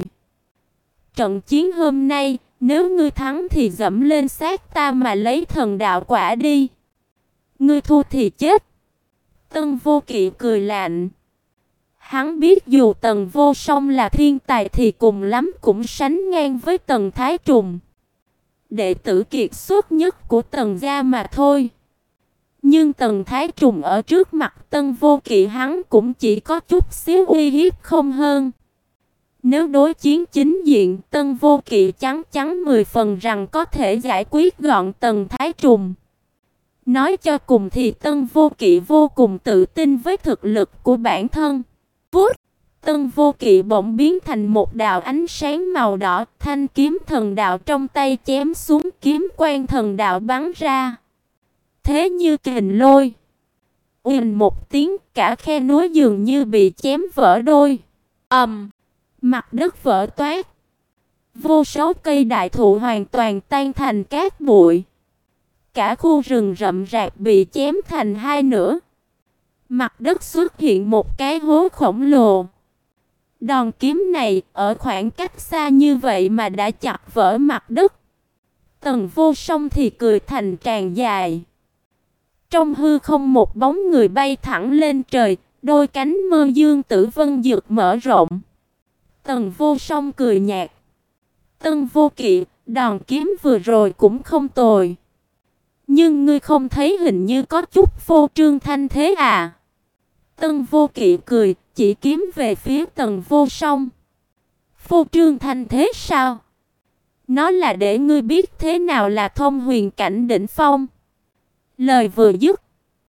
Trận chiến hôm nay, nếu ngươi thắng thì dẫm lên xác ta mà lấy thần đạo quả đi. Ngươi thua thì chết. Tân Vô Kỵ cười lạnh. Hắn biết dù Tần Vô Song là thiên tài thì cùng lắm cũng sánh ngang với Tần Thái Trùng, đệ tử kiệt xuất nhất của Tần gia mà thôi. Nhưng Tần Thái Trùng ở trước mặt Tân Vô Kỵ hắn cũng chỉ có chút xíu uy hiếp không hơn. Nếu đối chiến chính diện, Tân Vô Kỵ chắn chắn mười phần rằng có thể giải quyết gọn Tần Thái Trùng. Nói cho cùng thì Tân Vô Kỵ vô cùng tự tin với thực lực của bản thân. Vút! Tân Vô Kỵ bỗng biến thành một đạo ánh sáng màu đỏ, thanh kiếm thần đạo trong tay chém xuống, kiếm quang thần đạo bắn ra. Thế như kình lôi. Uỳnh một tiếng, cả khe núi dường như bị chém vỡ đôi. Ầm! Um, mặt đất vỡ toát. Vô số cây đại thụ hoàn toàn tan thành cát bụi. Cả khu rừng rậm rạp bị chém thành hai nửa. Mặt đất xuất hiện một cái hố khổng lồ. Đòn kiếm này ở khoảng cách xa như vậy mà đã chặt vỡ mặt đất. Tần Vô Song thì cười thành tràng dài. Trong hư không một bóng người bay thẳng lên trời, đôi cánh mơ dương tử vân dược mở rộng. Tần Vô Song cười nhạt. Tân Vô Kỵ, đòn kiếm vừa rồi cũng không tồi. Nhưng ngươi không thấy hình như có chút phô trương thanh thế à? Tân Vô Kỵ cười, chỉ kiếm về phía Tần Vô Song. Phô trương thanh thế sao? Nó là để ngươi biết thế nào là thông huyền cảnh đỉnh phong. Lời vừa dứt,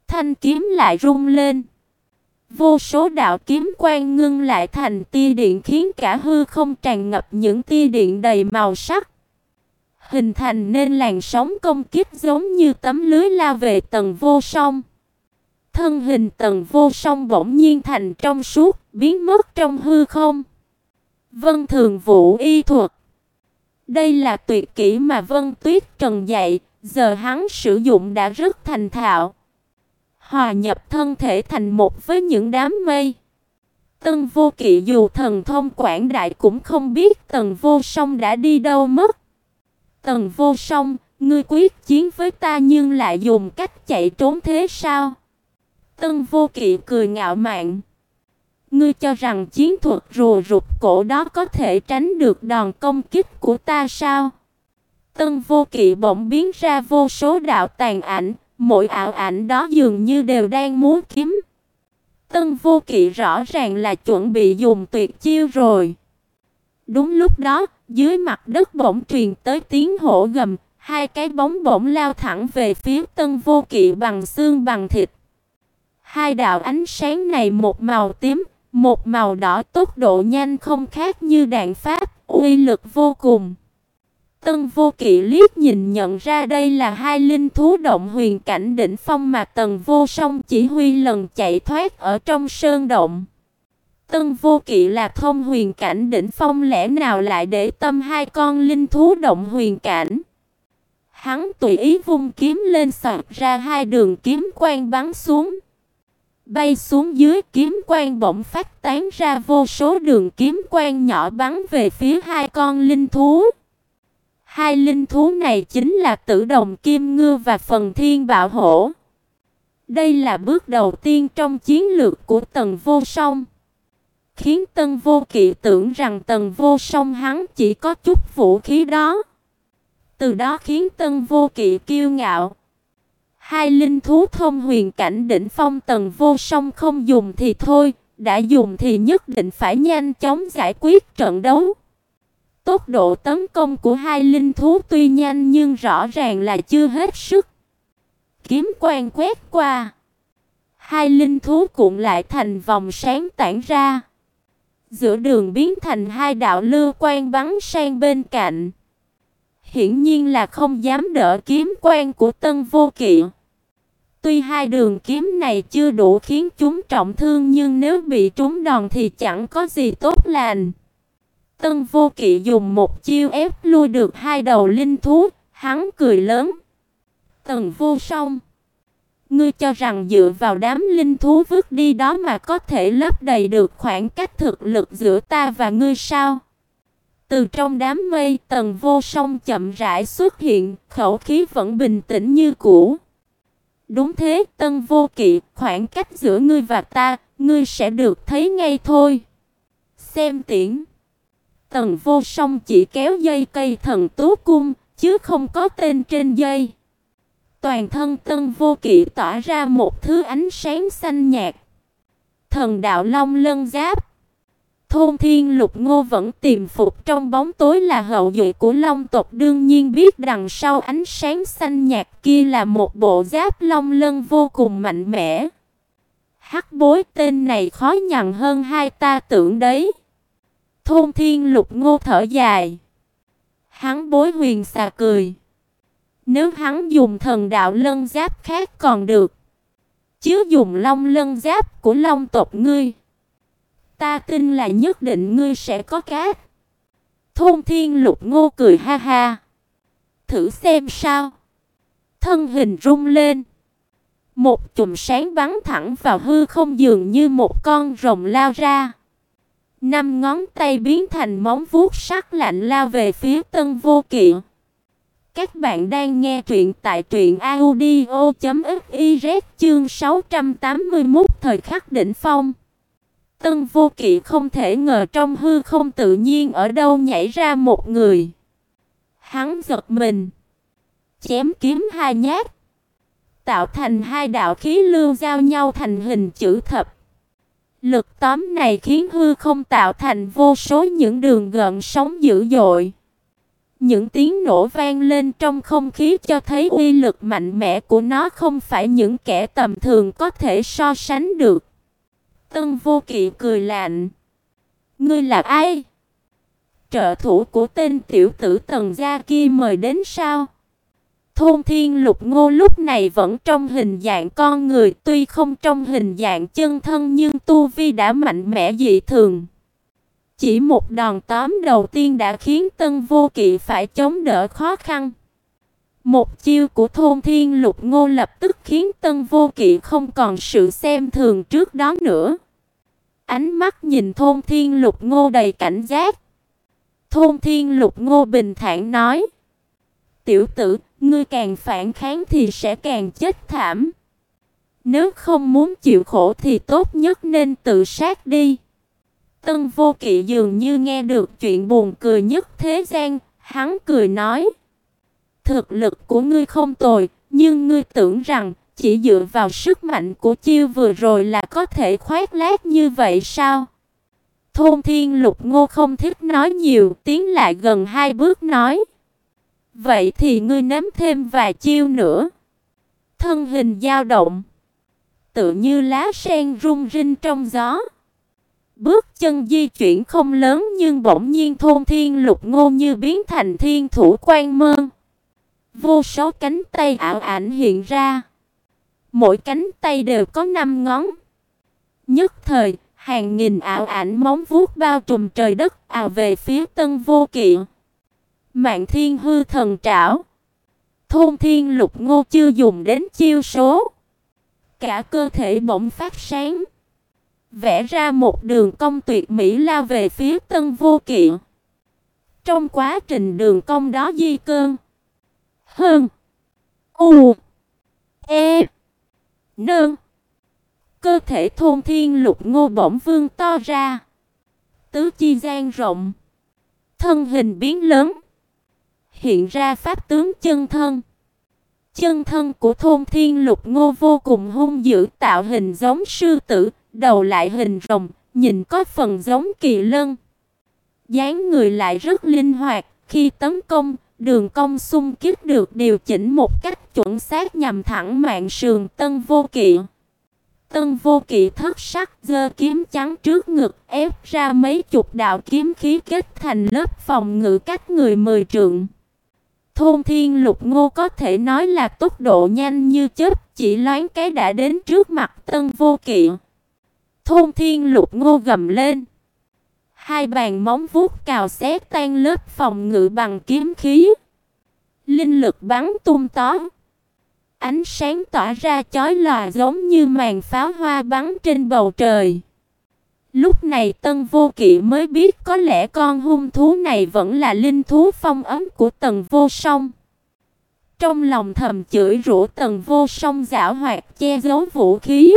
thanh kiếm lại rung lên. Vô số đạo kiếm quang ngưng lại thành tia điện khiến cả hư không tràn ngập những tia điện đầy màu sắc, hình thành nên làn sóng công kích giống như tấm lưới lao về Tần Vô Song. Thân hình Tần Vô Song bỗng nhiên thành trong suốt, biến mất trong hư không. Vân Thường Vũ y thuật. Đây là tuyệt kỹ mà Vân Tuyết Trần dạy, giờ hắn sử dụng đã rất thành thạo. Hòa nhập thân thể thành một với những đám mây. Tân Vô Kỵ dù thần thông quảng đại cũng không biết Tần Vô Song đã đi đâu mất. Tần Vô Song, ngươi quyết chiến với ta nhưng lại dùng cách chạy trốn thế sao? Tân Vô Kỵ cười ngạo mạn. Ngươi cho rằng chiến thuật rùa rụt cổ đó có thể tránh được đòn công kích của ta sao? Tân Vô Kỵ bỗng biến ra vô số đạo tàn ảnh, mỗi ảo ảnh đó dường như đều đang múa kiếm. Tân Vô Kỵ rõ ràng là chuẩn bị dùng tuyệt chiêu rồi. Đúng lúc đó, dưới mặt đất bỗng truyền tới tiếng hổ gầm, hai cái bóng bỗng lao thẳng về phía Tân Vô Kỵ bằng xương bằng thịt. Hai đạo ánh sáng này một màu tím, một màu đỏ, tốc độ nhanh không khác như đạn pháp, uy lực vô cùng. Tân Vô Kỵ liếc nhìn nhận ra đây là hai linh thú động huyền cảnh đỉnh phong mà Tần Vô Song chỉ huy lần chạy thoát ở trong sơn động. Tân Vô Kỵ là thông huyền cảnh đỉnh phong, lẽ nào lại để tâm hai con linh thú động huyền cảnh? Hắn tùy ý vung kiếm lên, xoạc ra hai đường kiếm quang bắn xuống. Bay xuống dưới, kiếm quang bỗng phát tán ra vô số đường kiếm quang nhỏ bắn về phía hai con linh thú. Hai linh thú này chính là Tử Đồng Kim Ngư và Phần Thiên Bạo Hổ. Đây là bước đầu tiên trong chiến lược của Tần Vô Song, khiến Tân Vô Kỵ tưởng rằng Tần Vô Song hắn chỉ có chút vũ khí đó. Từ đó khiến Tân Vô Kỵ kiêu ngạo. Hai linh thú thông huyền cảnh đỉnh phong Tần Vô Song không dùng thì thôi, đã dùng thì nhất định phải nhanh chóng giải quyết trận đấu. Tốc độ tấn công của hai linh thú tuy nhanh nhưng rõ ràng là chưa hết sức. Kiếm quang quét qua, hai linh thú cuộn lại thành vòng sáng tản ra. Giữa đường biến thành hai đạo lưu quang bắn sang bên cạnh. Hiển nhiên là không dám đỡ kiếm quang của Tân Vô Kỵ. Tuy hai đường kiếm này chưa đủ khiến chúng trọng thương, nhưng nếu bị trúng đòn thì chẳng có gì tốt lành. Tân Vô Kỵ dùng một chiêu ép lui được hai đầu linh thú, hắn cười lớn. Tần Vô Song, ngươi cho rằng dựa vào đám linh thú vứt đi đó mà có thể lấp đầy được khoảng cách thực lực giữa ta và ngươi sao? Từ trong đám mây, Tần Vô Song chậm rãi xuất hiện, khẩu khí vẫn bình tĩnh như cũ. Đúng thế, Tân Vô Kỵ, khoảng cách giữa ngươi và ta, ngươi sẽ được thấy ngay thôi. Xem tiễn. Tần Vô Song chỉ kéo dây cây thần tú cung, chứ không có tên trên dây. Toàn thân Tân Vô Kỵ tỏa ra một thứ ánh sáng xanh nhạt. Thần đạo long lân giáp. Thôn Thiên Lục Ngô vẫn tiềm phục trong bóng tối là hậu duệ của Long tộc, đương nhiên biết đằng sau ánh sáng xanh nhạt kia là một bộ giáp long lân vô cùng mạnh mẽ. Hắc Bối, tên này khó nhằn hơn hai ta tưởng đấy. Thôn Thiên Lục Ngô thở dài. Hắn Bối huyền xà cười. Nếu hắn dùng thần đạo lân giáp khác còn được, chứ dùng long lân giáp của Long tộc ngươi, ta tin là nhất định ngươi sẽ có cát. Thôn Thiên Lục Ngô cười ha ha. Thử xem sao. Thân hình rung lên. Một chùm sáng bắn thẳng vào hư không, dường như một con rồng lao ra. Năm ngón tay biến thành móng vuốt sắc lạnh lao về phía Tân Vô Kỵ. Các bạn đang nghe truyện tại truyện audio chấm fiz chương sáu trăm tám mươi mốt thời khắc đỉnh phong. Tân Vô Kỵ không thể ngờ trong hư không tự nhiên ở đâu nhảy ra một người. Hắn giật mình, chém kiếm hai nhát, tạo thành hai đạo khí lưu giao nhau thành hình chữ thập. Lực tóm này khiến hư không tạo thành vô số những đường gợn sóng dữ dội. Những tiếng nổ vang lên trong không khí cho thấy uy lực mạnh mẽ của nó không phải những kẻ tầm thường có thể so sánh được. Tân Vô Kỵ cười lạnh. Ngươi là ai? Trợ thủ của tên tiểu tử Tần gia kia mời đến sao? Thôn Thiên Lục Ngô lúc này vẫn trong hình dạng con người, tuy không trong hình dạng chân thân nhưng tu vi đã mạnh mẽ dị thường. Chỉ một đòn tóm đầu tiên đã khiến Tân Vô Kỵ phải chống đỡ khó khăn. Một chiêu của Thôn Thiên Lục Ngô lập tức khiến Tân Vô Kỵ không còn sự xem thường trước đó nữa. Ánh mắt nhìn Thôn Thiên Lục Ngô đầy cảnh giác. Thôn Thiên Lục Ngô bình thản nói: Tiểu tử, ngươi càng phản kháng thì sẽ càng chết thảm. Nếu không muốn chịu khổ thì tốt nhất nên tự sát đi. Tân Vô Kỵ dường như nghe được chuyện buồn cười nhất thế gian, hắn cười nói: Thực lực của ngươi không tồi, nhưng ngươi tưởng rằng chỉ dựa vào sức mạnh của chiêu vừa rồi là có thể khoác lác như vậy sao? Thôn Thiên Lục Ngô không thích nói nhiều, tiến lại gần hai bước nói: Vậy thì ngươi nếm thêm vài chiêu nữa. Thân hình dao động, tựa như lá sen rung rinh trong gió. Bước chân di chuyển không lớn nhưng bỗng nhiên Thôn Thiên Lục Ngô như biến thành thiên thủ Quan Mơn. Vô số cánh tay ảo ảnh hiện ra. Mỗi cánh tay đều có năm ngón. Nhất thời, hàng nghìn ảo ảnh móng vuốt bao trùm trời đất ào về phía Tân Vô Kỵ. Mạn Thiên Hư Thần Trảo. Thôn Thiên Lục Ngô chưa dùng đến chiêu số, cả cơ thể bỗng phát sáng, vẽ ra một đường cong tuyệt mỹ lao về phía Tân Vô Kỵ. Trong quá trình đường cong đó di cơn hơn u e nương, cơ thể Thôn Thiên Lục Ngô bỗng vươn to ra, tứ chi dang rộng, thân hình biến lớn, hiện ra pháp tướng chân thân. Chân thân của Thôn Thiên Lục Ngô vô cùng hung dữ, tạo hình giống sư tử, đầu lại hình rồng, nhìn có phần giống kỳ lân. Dáng người lại rất linh hoạt, khi tấn công, đường cong xung kích được điều chỉnh một cách chuẩn xác nhằm thẳng mạng sườn Tân Vô Kỵ. Tân Vô Kỵ thất sắc giơ kiếm trắng trước ngực, ép ra mấy chục đạo kiếm khí kết thành lớp phòng ngự cách người mười trượng. Thôn Thiên Lục Ngô có thể nói là tốc độ nhanh như chớp, chỉ loáng cái đã đến trước mặt Tân Vô Kỵ. Thôn Thiên Lục Ngô gầm lên. Hai bàn móng vuốt cào xé tan lớp phòng ngự bằng kiếm khí. Linh lực bắn tung tóe. Ánh sáng tỏa ra chói lòa giống như màn pháo hoa bắn trên bầu trời. Lúc này Tân Vô Kỵ mới biết có lẽ con hung thú này vẫn là linh thú phong ấn của Tần Vô Song. Trong lòng thầm chửi rủa Tần Vô Song giảo hoạt che giấu vũ khí.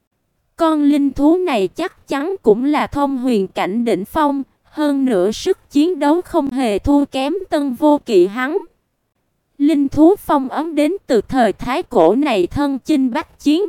Con linh thú này chắc chắn cũng là thông huyền cảnh đỉnh phong, hơn nữa sức chiến đấu không hề thua kém Tân Vô Kỵ hắn. Linh thú phong ấn đến từ thời Thái Cổ này thân chinh bách chiến.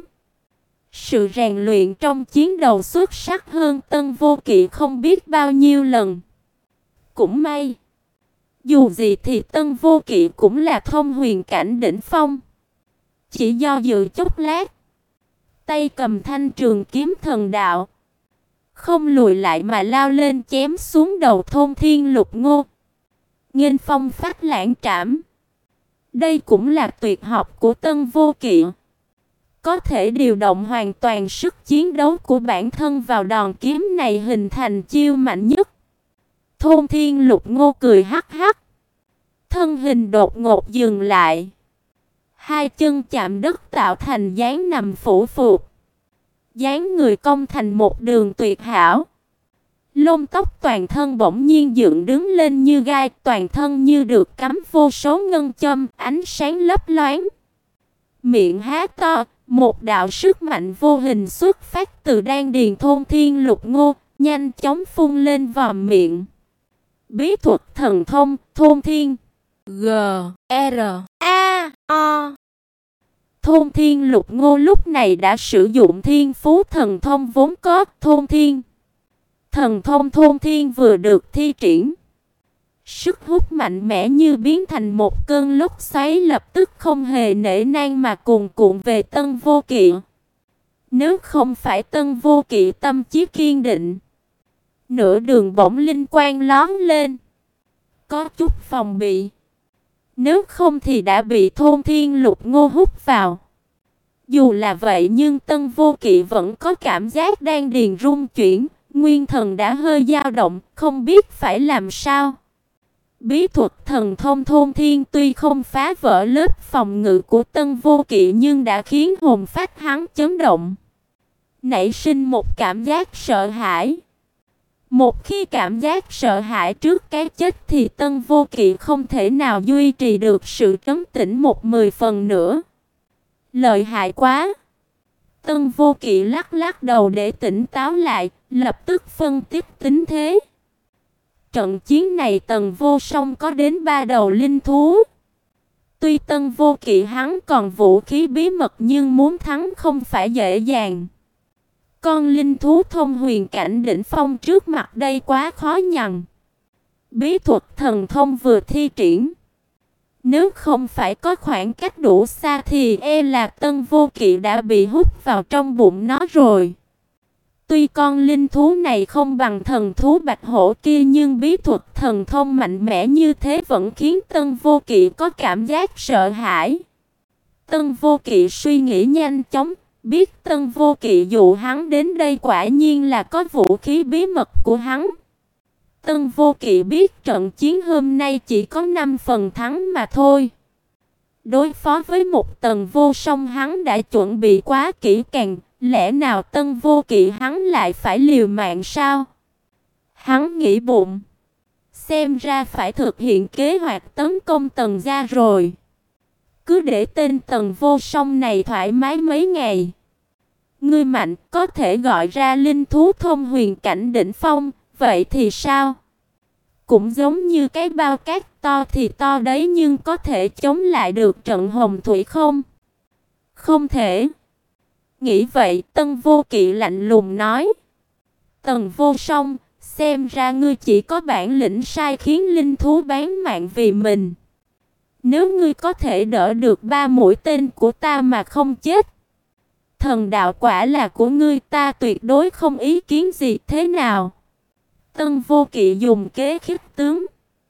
Sự rèn luyện trong chiến đấu xuất sắc hơn Tân Vô Kỵ không biết bao nhiêu lần. Cũng may, dù gì thì Tân Vô Kỵ cũng là thông huyền cảnh đỉnh phong. Chỉ do dự chốc lát, tay cầm thanh trường kiếm thần đạo, không lùi lại mà lao lên chém xuống đầu Thôn Thiên Lục Ngô. Nghênh phong phát lãng trảm. Đây cũng là tuyệt học của Tân Vô Kỵ. Có thể điều động hoàn toàn sức chiến đấu của bản thân vào đòn kiếm này hình thành chiêu mạnh nhất. Thôn Thiên Lục Ngô cười hắc hắc. Thân hình đột ngột dừng lại. Hai chân chạm đất tạo thành dáng nằm phủ phục. Dáng người cong thành một đường tuyệt hảo. Lông tóc toàn thân bỗng nhiên dựng đứng lên như gai, toàn thân như được cắm vô số ngân châm, ánh sáng lấp loáng. Miệng há to, một đạo sức mạnh vô hình xuất phát từ đan điền Thôn Thiên Lục Ngô, nhanh chóng phun lên vòm miệng. Bí thuật thần thông, Thôn Thiên G R A O. Thôn Thiên Lục Ngô lúc này đã sử dụng thiên phú thần thông vốn có, Thôn Thiên. Thần thông Thôn Thiên vừa được thi triển, Sức hút mạnh mẽ như biến thành một cơn lốc xoáy lập tức không hề nể nang mà cuồn cuộn về Tân Vô Kỵ. Nếu không phải Tân Vô Kỵ tâm chí kiên định, nửa đường bỗng linh quang lóe lên, có chút phòng bị. Nếu không thì đã bị Thôn Thiên Lục Ngô hút vào. Dù là vậy nhưng Tân Vô Kỵ vẫn có cảm giác đan điền rung chuyển, nguyên thần đã hơi dao động, không biết phải làm sao. Bí thuật thần thông Thôn Thiên tuy không phá vỡ lớp phòng ngự của Tân Vô Kỵ nhưng đã khiến hồn phách hắn chấn động, nảy sinh một cảm giác sợ hãi. Một khi cảm giác sợ hãi trước cái chết thì Tân Vô Kỵ không thể nào duy trì được sự trấn tĩnh một mười phần nữa. Lợi hại quá! Tân Vô Kỵ lắc lắc đầu để tỉnh táo lại, lập tức phân tích tính thế. Trận chiến này Tần Vô Song có đến ba đầu linh thú. Tuy Tân Vô Kỵ hắn còn vũ khí bí mật nhưng muốn thắng không phải dễ dàng. Con linh thú thông huyền cảnh đỉnh phong trước mặt đây quá khó nhằn. Bí thuật thần thông vừa thi triển, nếu không phải có khoảng cách đủ xa thì e là Tân Vô Kỵ đã bị hút vào trong bụng nó rồi. Tuy con linh thú này không bằng thần thú bạch hổ kia nhưng bí thuật thần thông mạnh mẽ như thế vẫn khiến Tân Vô Kỵ có cảm giác sợ hãi. Tân Vô Kỵ suy nghĩ nhanh chóng, biết Tân Vô Kỵ dụ hắn đến đây quả nhiên là có vũ khí bí mật của hắn. Tân Vô Kỵ biết trận chiến hôm nay chỉ có năm phần thắng mà thôi. Đối phó với một Tần Vô Song hắn đã chuẩn bị quá kỹ càng, lẽ nào Tân Vô Kỵ hắn lại phải liều mạng sao? Hắn nghĩ bụng, xem ra phải thực hiện kế hoạch tấn công Tần gia rồi. Cứ để tên Tần Vô Song này thoải mái mấy ngày. Ngươi mạnh có thể gọi ra linh thú thông huyền cảnh đỉnh phong, vậy thì sao? Cũng giống như cái bao cát to thì to đấy nhưng có thể chống lại được trận hồng thủy không? Không thể. Nghĩ vậy Tân Vô Kỵ lạnh lùng nói. Tần Vô Song, xem ra ngươi chỉ có bản lĩnh sai khiến linh thú bán mạng vì mình. Nếu ngươi có thể đỡ được ba mũi tên của ta mà không chết, thần đạo quả là của ngươi, ta tuyệt đối không ý kiến gì. Thế nào? Tân Vô Kỵ dùng kế khích tướng.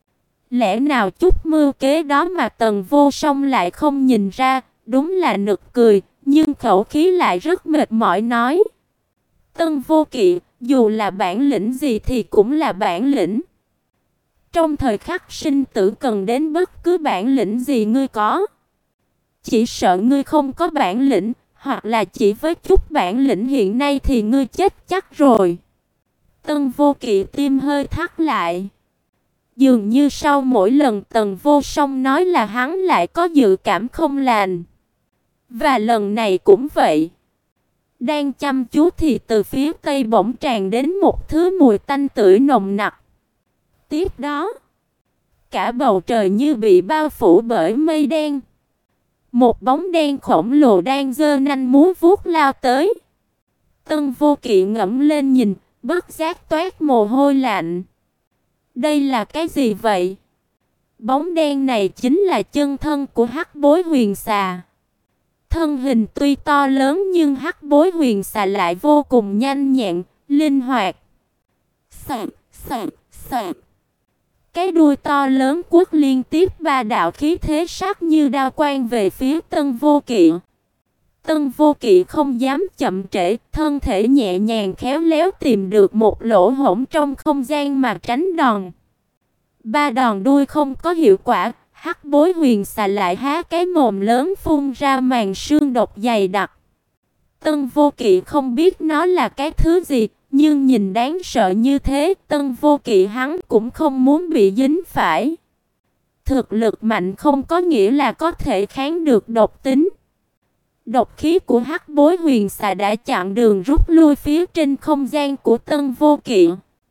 Lẽ nào chút mưu kế đó mà Tần Vô Song lại không nhìn ra? Đúng là nực cười, nhưng khẩu khí lại rất mệt mỏi nói. Tân Vô Kỵ, dù là bản lĩnh gì thì cũng là bản lĩnh. Trong thời khắc sinh tử cần đến bất cứ bản lĩnh gì ngươi có. Chỉ sợ ngươi không có bản lĩnh, hoặc là chỉ với chút bản lĩnh hiện nay thì ngươi chết chắc rồi. Tân Vô Kỵ tim hơi thắt lại. Dường như sau mỗi lần Tần Vô Song nói là hắn lại có dự cảm không lành. Và lần này cũng vậy. Đang chăm chú thì từ phía tây bỗng tràn đến một thứ mùi tanh tưởi nồng nặc. Tiếp đó, cả bầu trời như bị bao phủ bởi mây đen. Một bóng đen khổng lồ đang giơ nanh múa vuốt lao tới. Tân Vô Kỵ ngẩng lên nhìn, bất giác toát mồ hôi lạnh. Đây là cái gì vậy? Bóng đen này chính là chân thân của Hắc Bối Huyền Xà. Thân hình tuy to lớn nhưng Hắc Bối Huyền Xà lại vô cùng nhanh nhẹn, linh hoạt. Sạc, sạc, sạc. Cái đuôi to lớn quất liên tiếp ba đạo khí thế sắc như đao quang về phía Tân Vô Kỵ. Tân Vô Kỵ không dám chậm trễ, thân thể nhẹ nhàng khéo léo tìm được một lỗ hổng trong không gian mà tránh đòn. Ba đòn đuôi không có hiệu quả, Hắc Bối Huyền Xà lại há cái mồm lớn phun ra màn sương độc dày đặc. Tân Vô Kỵ không biết nó là cái thứ gì, nhưng nhìn đáng sợ như thế, Tân Vô Kỵ hắn cũng không muốn bị dính phải. Thực lực mạnh không có nghĩa là có thể kháng được độc tính. Độc khí của Hắc Bối Huyền Xà đã chặn đường rút lui phía trên không gian của Tân Vô Kỵ.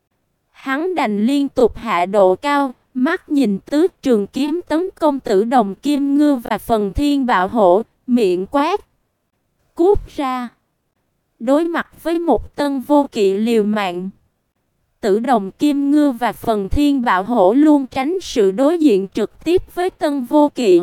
Hắn đành liên tục hạ độ cao, mắt nhìn tứ trường kiếm tấn công Tử Đồng Kim Ngư và Phần Thiên Bạo Hổ, miệng quát: "Cút ra!" Đối mặt với một Tân Vô Kỵ liều mạng, Tử Đồng Kim Ngư và Phần Thiên Bạo Hổ luôn tránh sự đối diện trực tiếp với Tân Vô Kỵ,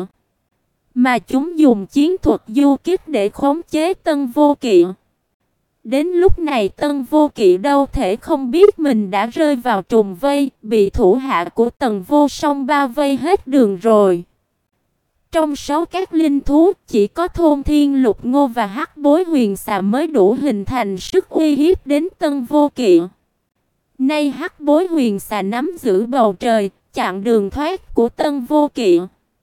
mà chúng dùng chiến thuật du kích để khống chế Tân Vô Kỵ. Đến lúc này Tân Vô Kỵ đâu thể không biết mình đã rơi vào trùng vây, bị thủ hạ của Tần Vô Song bao vây hết đường rồi. Trong sáu các linh thú, chỉ có Thôn Thiên Lục Ngô và Hắc Bối Huyền Xà mới đủ hình thành sức uy hiếp đến Tân Vô Kỵ. Nay Hắc Bối Huyền Xà nắm giữ bầu trời, chặn đường thoát của Tân Vô Kỵ.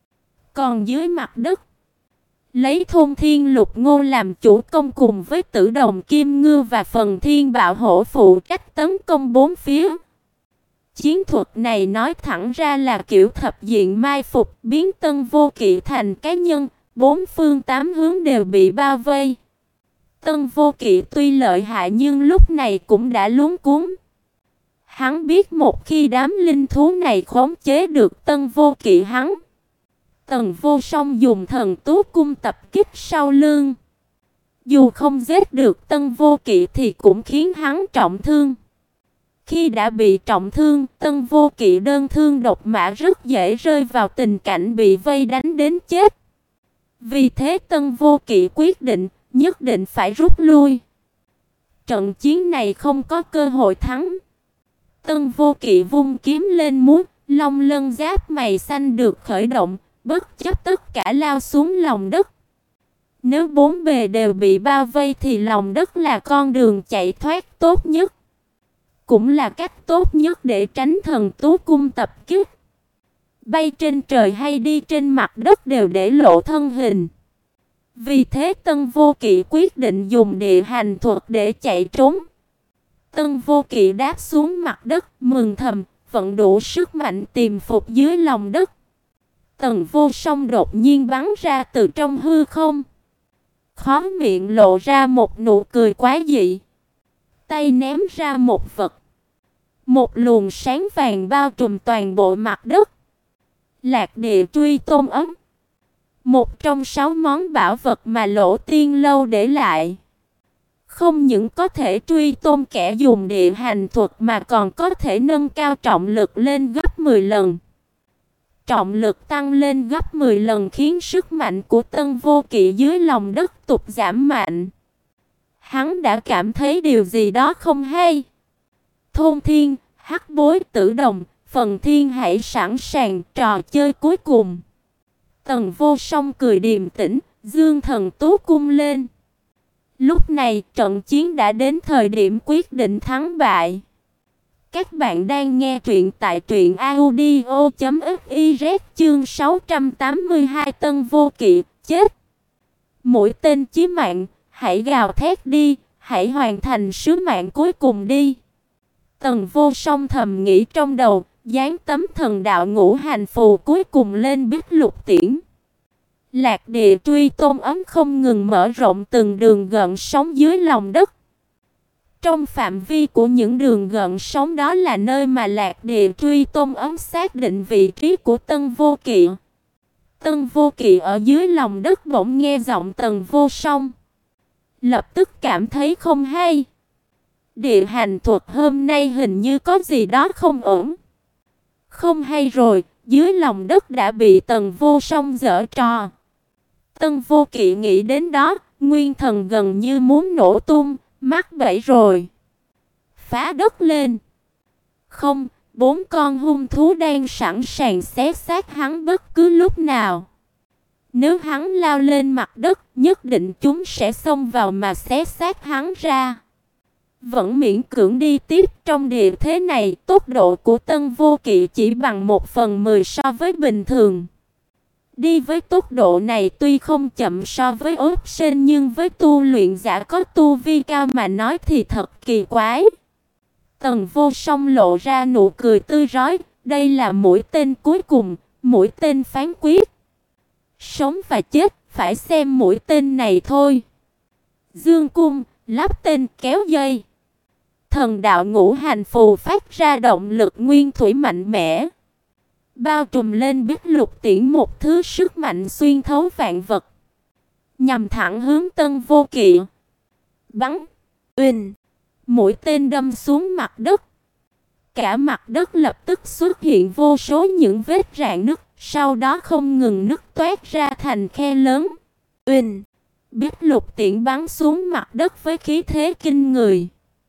Còn dưới mặt đất, lấy Thôn Thiên Lục Ngô làm chủ công cùng với Tử Đồng Kim Ngư và Phần Thiên Bạo Hổ phụ trách tấn công bốn phía. Chiến thuật này nói thẳng ra là kiểu thập diện mai phục, biến Tân Vô Kỵ thành cá nhân, bốn phương tám hướng đều bị bao vây. Tân Vô Kỵ tuy lợi hại nhưng lúc này cũng đã luống cuống. Hắn biết một khi đám linh thú này khống chế được Tân Vô Kỵ hắn, Tần Vô Song dùng thần tú cung tập kích sau lưng, dù không giết được Tân Vô Kỵ thì cũng khiến hắn trọng thương. Khi đã bị trọng thương, Tân Vô Kỵ đơn thương độc mã rất dễ rơi vào tình cảnh bị vây đánh đến chết. Vì thế Tân Vô Kỵ quyết định nhất định phải rút lui. Trận chiến này không có cơ hội thắng. Tân Vô Kỵ vung kiếm lên múa, long lân giáp mày xanh được khởi động, bất chấp tất cả lao xuống lòng đất. Nếu bốn bề đều bị bao vây thì lòng đất là con đường chạy thoát tốt nhất, cũng là cách tốt nhất để tránh thần tú cung tập kích. Bay trên trời hay đi trên mặt đất đều để lộ thân hình. Vì thế Tân Vô Kỵ quyết định dùng địa hành thuật để chạy trốn. Tân Vô Kỵ đáp xuống mặt đất, mừng thầm, vận đủ sức mạnh tìm phục dưới lòng đất. Tần Vô Song đột nhiên bắn ra từ trong hư không, khóe miệng lộ ra một nụ cười quái dị, tay ném ra một vật. Một luồng sáng vàng bao trùm toàn bộ mặt đất. Lạc địa truy tôn ấm, một trong sáu món bảo vật mà Lỗ Tiên Lâu để lại. Không những có thể truy tôn kẻ dùng địa hành thuật mà còn có thể nâng cao trọng lực lên gấp mười lần. Trọng lực tăng lên gấp mười lần khiến sức mạnh của Tân Vô Kỵ dưới lòng đất tụt giảm mạnh. Hắn đã cảm thấy điều gì đó không hay. Thôn Thiên, Hắc Bối, Tử Đồng, Phần Thiên hãy sẵn sàng trò chơi cuối cùng. Tần Vô Song cười điềm tĩnh, dương thần tú cung lên. Lúc này trận chiến đã đến thời điểm quyết định thắng bại. Các bạn đang nghe truyện tại truyện audio chấm fiz chương sáu trăm tám mươi hai Tân Vô Kỵ chết. Mũi tên chí mạng, hãy gào thét đi, hãy hoàn thành sứ mạng cuối cùng đi. Tần Vô Song thầm nghĩ trong đầu, dán tấm thần đạo ngũ hành phù cuối cùng lên Bích Lục Tiễn. Lạc địa truy tôn ấm không ngừng mở rộng từng đường gợn sóng dưới lòng đất. Trong phạm vi của những đường gợn sóng đó là nơi mà lạc địa truy tôn ấm xác định vị trí của Tân Vô Kỵ. Tân Vô Kỵ ở dưới lòng đất bỗng nghe giọng Tần Vô Song, lập tức cảm thấy không hay. Địa hành thuật hôm nay hình như có gì đó không ổn. Không hay rồi, dưới lòng đất đã bị Tần Vô Song giở trò. Tân Vô Kỵ nghĩ đến đó, nguyên thần gần như muốn nổ tung, mắc bẫy rồi. Phá đất lên. Không, bốn con hung thú đang sẵn sàng xé xác hắn bất cứ lúc nào. Nếu hắn lao lên mặt đất, nhất định chúng sẽ xông vào mà xé xác hắn ra. Vẫn miễn cưỡng đi tiếp trong địa thế này, tốc độ của Tân Vô Kỵ chỉ bằng một phần mười so với bình thường. Đi với tốc độ này tuy không chậm so với ốp sen nhưng với tu luyện giả có tu vi cao mà nói thì thật kỳ quái. Tần Vô Song lộ ra nụ cười tươi rói, đây là mũi tên cuối cùng, mũi tên phán quyết. Sống và chết, phải xem mũi tên này thôi. Dương cung, lắp tên kéo dây. Thần đạo ngũ hành phù phát ra động lực nguyên thủy mạnh mẽ, bao trùm lên Bích Lục Tiễn một thứ sức mạnh xuyên thấu vạn vật, nhằm thẳng hướng Tân Vô Kỵ. Bắn! Uỳnh! Mũi tên đâm xuống mặt đất. cả mặt đất lập tức xuất hiện vô số những vết rạn nứt, sau đó không ngừng nứt toát ra thành khe lớn. Uỳnh! Biết lục tiễn bắn xuống mặt đất với khí thế kinh người.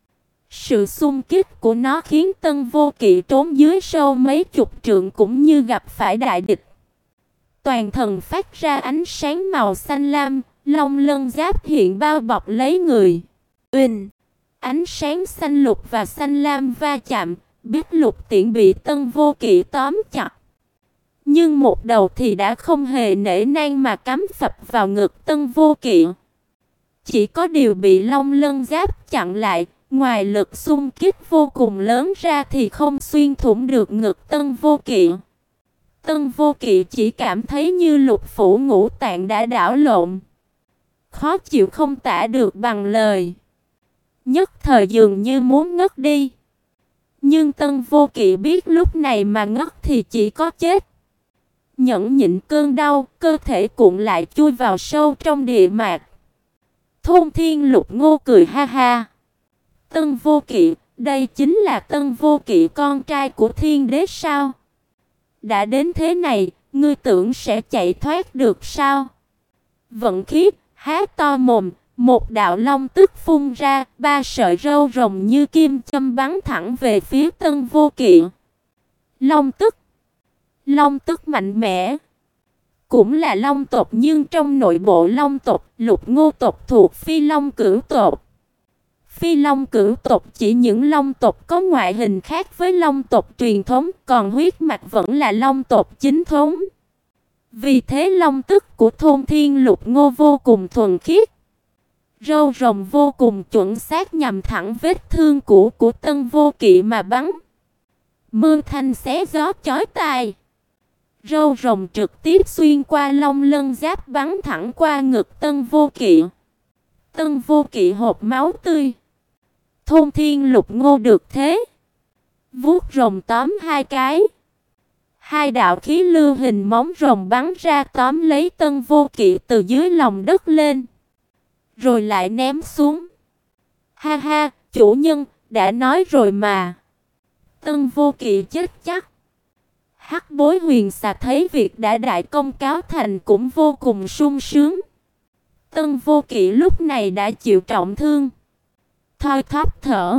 Sự xung kích của nó khiến Tân Vô Kỵ trốn dưới sâu mấy chục trượng cũng như gặp phải đại địch. Toàn thân phát ra ánh sáng màu xanh lam, long lân giáp hiện bao bọc lấy người. Uỳnh! Ánh sáng xanh lục và xanh lam va chạm, biết lục tiễn bị Tân Vô Kỵ tóm chặt. Nhưng một đầu thì đã không hề nể nang mà cắm phập vào ngực Tân Vô Kỵ. Chỉ có điều bị long lân giáp chặn lại, ngoài lực xung kích vô cùng lớn ra thì không xuyên thủng được ngực Tân Vô Kỵ. Tân Vô Kỵ chỉ cảm thấy như lục phủ ngũ tạng đã đảo lộn. Khó chịu không tả được bằng lời. Nhất thời dường như muốn ngất đi. Nhưng Tân Vô Kỵ biết lúc này mà ngất thì chỉ có chết. Nhẫn nhịn cơn đau, cơ thể cuộn lại chui vào sâu trong địa mạc. Thôn Thiên Lục Ngô cười ha ha. Tân Vô Kỵ, đây chính là Tân Vô Kỵ con trai của Thiên Đế sao? Đã đến thế này, ngươi tưởng sẽ chạy thoát được sao? Vận khí, há to mồm, một đạo long tức phun ra, ba sợi râu rồng như kim châm bắn thẳng về phía Tân Vô Kỵ. Long tức, long tức mạnh mẽ, cũng là long tộc nhưng trong nội bộ long tộc, Lục Ngô tộc thuộc Phi Long Cửu tộc. Phi Long Cửu tộc chỉ những long tộc có ngoại hình khác với long tộc truyền thống, còn huyết mạch vẫn là long tộc chính thống. Vì thế long tức của Thôn Thiên Lục Ngô vô cùng thuần khiết. Râu rồng vô cùng chuẩn xác nhằm thẳng vết thương cũ của Tân Vô Kỵ mà bắn. Mưa thanh xé gió chói tai. Râu rồng trực tiếp xuyên qua long lân giáp bắn thẳng qua ngực Tân Vô Kỵ. Tân Vô Kỵ hộc máu tươi. Thôn Thiên Lục Ngô được thế. Vuốt rồng tóm hai cái. Hai đạo khí lưu hình móng rồng bắn ra tóm lấy Tân Vô Kỵ từ dưới lòng đất lên. Rồi lại ném xuống. Ha ha, chủ nhân, đã nói rồi mà. Tân Vô Kỵ chết chắc. Hắc Bối Huyền Xà thấy việc đã đại công cáo thành cũng vô cùng sung sướng. Tân Vô Kỵ lúc này đã chịu trọng thương. Thoi thóp thở.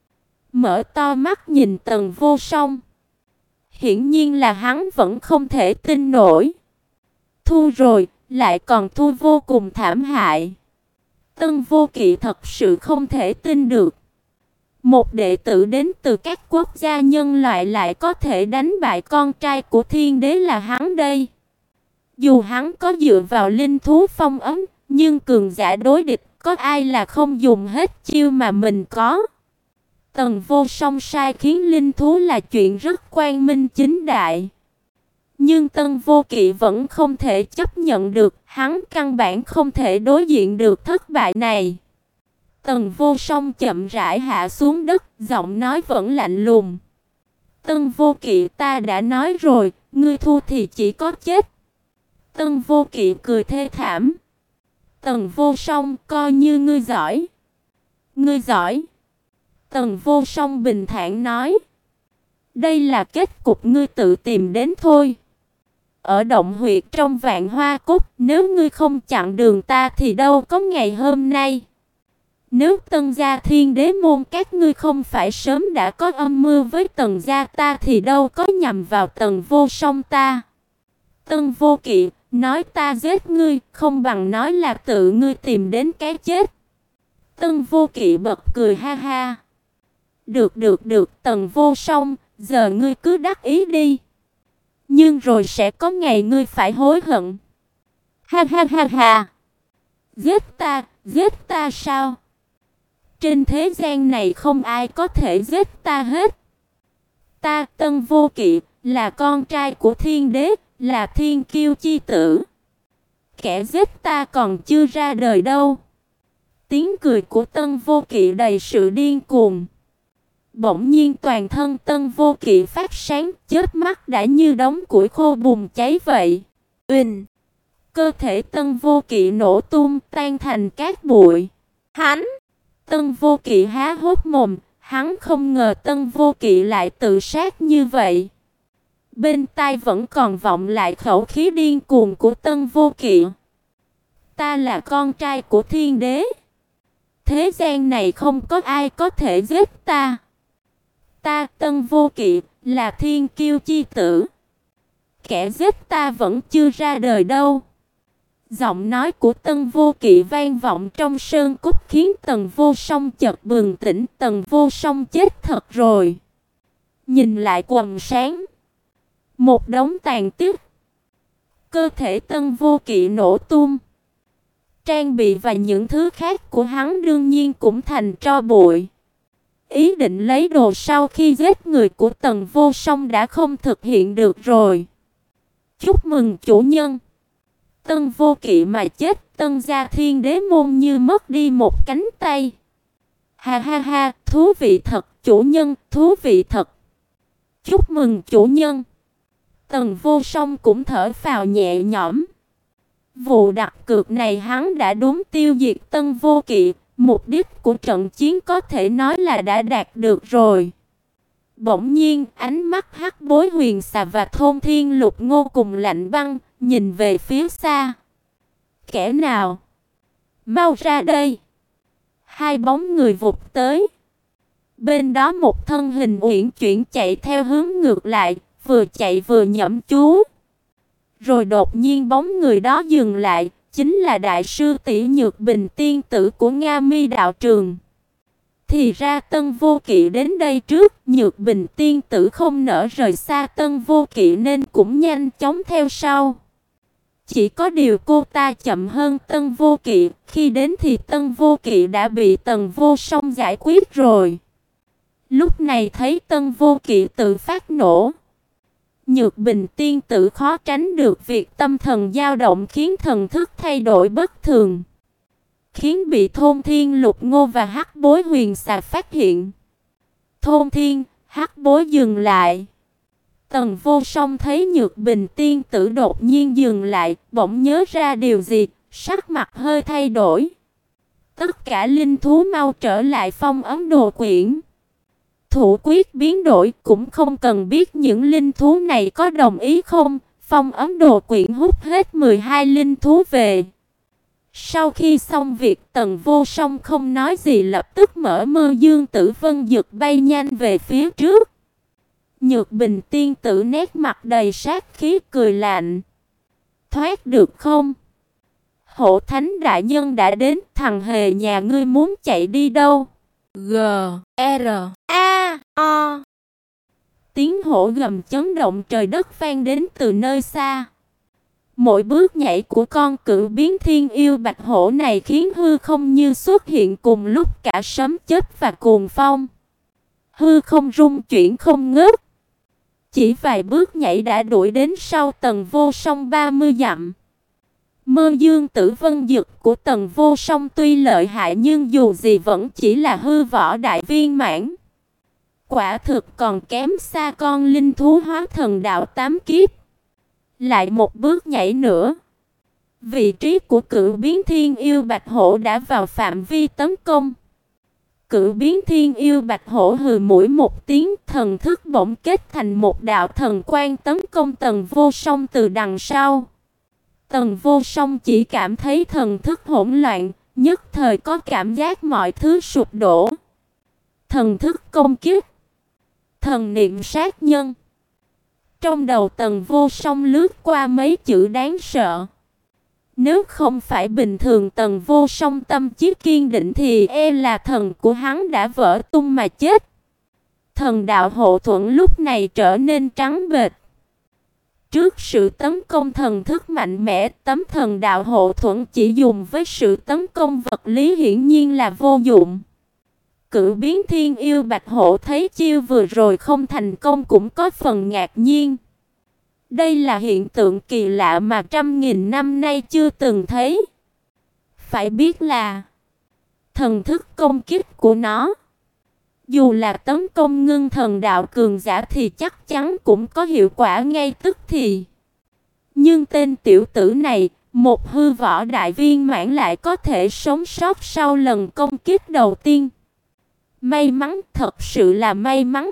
Mở to mắt nhìn Tần Vô Song. Hiển nhiên là hắn vẫn không thể tin nổi. Thu rồi, lại còn thu vô cùng thảm hại. Tân Vô Kỵ thật sự không thể tin được. Một đệ tử đến từ các quốc gia nhân loại lại có thể đánh bại con trai của Thiên Đế là hắn đây. Dù hắn có dựa vào linh thú phong ấn, nhưng cường giả đối địch có ai là không dùng hết chiêu mà mình có. Tần Vô Song sai khiến linh thú là chuyện rất quang minh chính đại. Nhưng Tân Vô Kỵ vẫn không thể chấp nhận được, hắn căn bản không thể đối diện được thất bại này. Tần Vô Song chậm rãi hạ xuống đất, giọng nói vẫn lạnh lùng. Tân Vô Kỵ, ta đã nói rồi, ngươi thua thì chỉ có chết. Tân Vô Kỵ cười thê thảm. Tần Vô Song, coi như ngươi giỏi. Ngươi giỏi. Tần Vô Song bình thản nói. Đây là kết cục ngươi tự tìm đến thôi. Ở động huyệt trong Vạn Hoa Cốt, nếu ngươi không chặn đường ta thì đâu có ngày hôm nay. Nếu Tân gia Thiên Đế môn các ngươi không phải sớm đã có âm mưu với Tần gia ta thì đâu có nhằm vào Tần Vô Song ta. Tân Vô Kỵ, nói ta giết ngươi, không bằng nói là tự ngươi tìm đến cái chết. Tân Vô Kỵ bật cười ha ha. Được được được, Tần Vô Song, giờ ngươi cứ đắc ý đi. Nhưng rồi sẽ có ngày ngươi phải hối hận. Ha ha ha ha. Giết ta, giết ta sao? Trên thế gian này không ai có thể giết ta hết. Ta, Tân Vô Kỵ, là con trai của Thiên Đế, là thiên kiêu chi tử. Kẻ giết ta còn chưa ra đời đâu. Tiếng cười của Tân Vô Kỵ đầy sự điên cuồng. Bỗng nhiên toàn thân Tân Vô Kỵ phát sáng, chớp mắt đã như đống củi khô bùng cháy vậy. Uỳnh! Cơ thể Tân Vô Kỵ nổ tung, tan thành cát bụi. Hắn! Tân Vô Kỵ há hốc mồm, Hắn không ngờ Tân Vô Kỵ lại tự sát như vậy. Bên tai vẫn còn vọng lại khẩu khí điên cuồng của Tân Vô Kỵ. Ta là con trai của thiên đế. Thế gian này không có ai có thể giết ta. Ta Tân Vô Kỵ là thiên kiêu chi tử. Kẻ giết ta vẫn chưa ra đời đâu. Giọng nói của Tân Vô Kỵ vang vọng trong sơn cốt khiến Tần Vô Song chợt bừng tỉnh. Tần Vô Song chết thật rồi. Nhìn lại quầng sáng, một đống tàn tích. Cơ thể Tân Vô Kỵ nổ tung. Trang bị và những thứ khác của hắn đương nhiên cũng thành tro bụi. Ý định lấy đồ sau khi giết người của Tần Vô Song đã không thực hiện được rồi. Chúc mừng chủ nhân. Tân Vô Kỵ mà chết, Tân gia thiên đế môn như mất đi một cánh tay. Ha ha ha, thú vị thật, chủ nhân, thú vị thật. Chúc mừng chủ nhân. Tần Vô Song cũng thở phào nhẹ nhõm. Vụ đặt cược này hắn đã đúng tiêu diệt Tân Vô Kỵ, mục đích của trận chiến có thể nói là đã đạt được rồi. Bỗng nhiên, ánh mắt Hắc Bối Huyền Xà và Thôn Thiên Lục Ngô cùng lạnh băng, nhìn về phía xa. Kẻ nào? Mau ra đây! Hai bóng người vụt tới. Bên đó một thân hình uyển chuyển chạy theo hướng ngược lại, vừa chạy vừa nhẩm chú. Rồi đột nhiên bóng người đó dừng lại, chính là đại sư tỷ Nhược Bình tiên tử của Nga Mi đạo trường. Thì ra Tân Vô Kỵ đến đây trước, Nhược Bình tiên tử không nỡ rời xa Tân Vô Kỵ nên cũng nhanh chóng theo sau. Chỉ có điều cô ta chậm hơn Tân Vô Kỵ, khi đến thì Tân Vô Kỵ đã bị Tần Vô Song giải quyết rồi. Lúc này thấy Tân Vô Kỵ tự phát nổ, Nhược Bình tiên tử khó tránh được việc tâm thần dao động khiến thần thức thay đổi bất thường, khiến bị Thôn Thiên Lục Ngô và Hắc Bối Huyền Xà phát hiện. Thôn Thiên, Hắc Bối dừng lại. Tần Vô Song thấy Nhược Bình tiên tử đột nhiên dừng lại, bỗng nhớ ra điều gì, sắc mặt hơi thay đổi. Tất cả linh thú mau trở lại phong ấn đồ quyển. Thủ quyết biến đổi, cũng không cần biết những linh thú này có đồng ý không. Phong ấn đồ quyển hút hết mười hai linh thú về. Sau khi xong việc, Tần Vô Song không nói gì, lập tức mở Mơ Dương Tử Vân Dực bay nhanh về phía trước. Nhược Bình tiên tử nét mặt đầy sát khí cười lạnh. Thoát được không? Hộ Thánh đại nhân đã đến, thằng hề nhà ngươi muốn chạy đi đâu? G R A O. Tiếng hổ gầm chấn động trời đất vang đến từ nơi xa. Mỗi bước nhảy của con cự biến thiên yêu bạch hổ này khiến hư không như xuất hiện cùng lúc cả sấm chớp và cuồng phong. Hư không rung chuyển không ngớt. Chỉ vài bước nhảy đã đuổi đến sau Tần Vô Song ba mươi dặm. Mơ Dương Tử Vân Dực của Tần Vô Song tuy lợi hại nhưng dù gì vẫn chỉ là hư võ đại viên mãn. Quả thực còn kém xa con linh thú hóa thần đạo tám kiếp. Lại một bước nhảy nữa, vị trí của cự biến thiên yêu bạch hổ đã vào phạm vi tấn công. Cự biến thiên yêu bạch hổ hừ mũi một tiếng, thần thức bỗng kết thành một đạo thần quang tấn công Tần Vô Song từ đằng sau. Tần Vô Song chỉ cảm thấy thần thức hỗn loạn, nhất thời có cảm giác mọi thứ sụp đổ. Thần thức công kích, thần niệm sát nhân. Trong đầu Tần Vô Song lướt qua mấy chữ đáng sợ. Nếu không phải bình thường Tần Vô Song tâm chí kiên định thì e là thần của hắn đã vỡ tung mà chết. Thần đạo hộ thuẫn lúc này trở nên trắng bệch. Trước sự tấn công thần thức mạnh mẽ, tấm thần đạo hộ thuẫn chỉ dùng với sự tấn công vật lý hiển nhiên là vô dụng. Cự biến thiên yêu bạch hổ thấy chiêu vừa rồi không thành công cũng có phần ngạc nhiên. Đây là hiện tượng kỳ lạ mà trăm nghìn năm nay chưa từng thấy. Phải biết là thần thức công kích của nó, dù là tấn công ngưng thần đạo cường giả thì chắc chắn cũng có hiệu quả ngay tức thì. Nhưng tên tiểu tử này, một hư võ đại viên mãn lại có thể sống sót sau lần công kích đầu tiên. May mắn, thật sự là may mắn.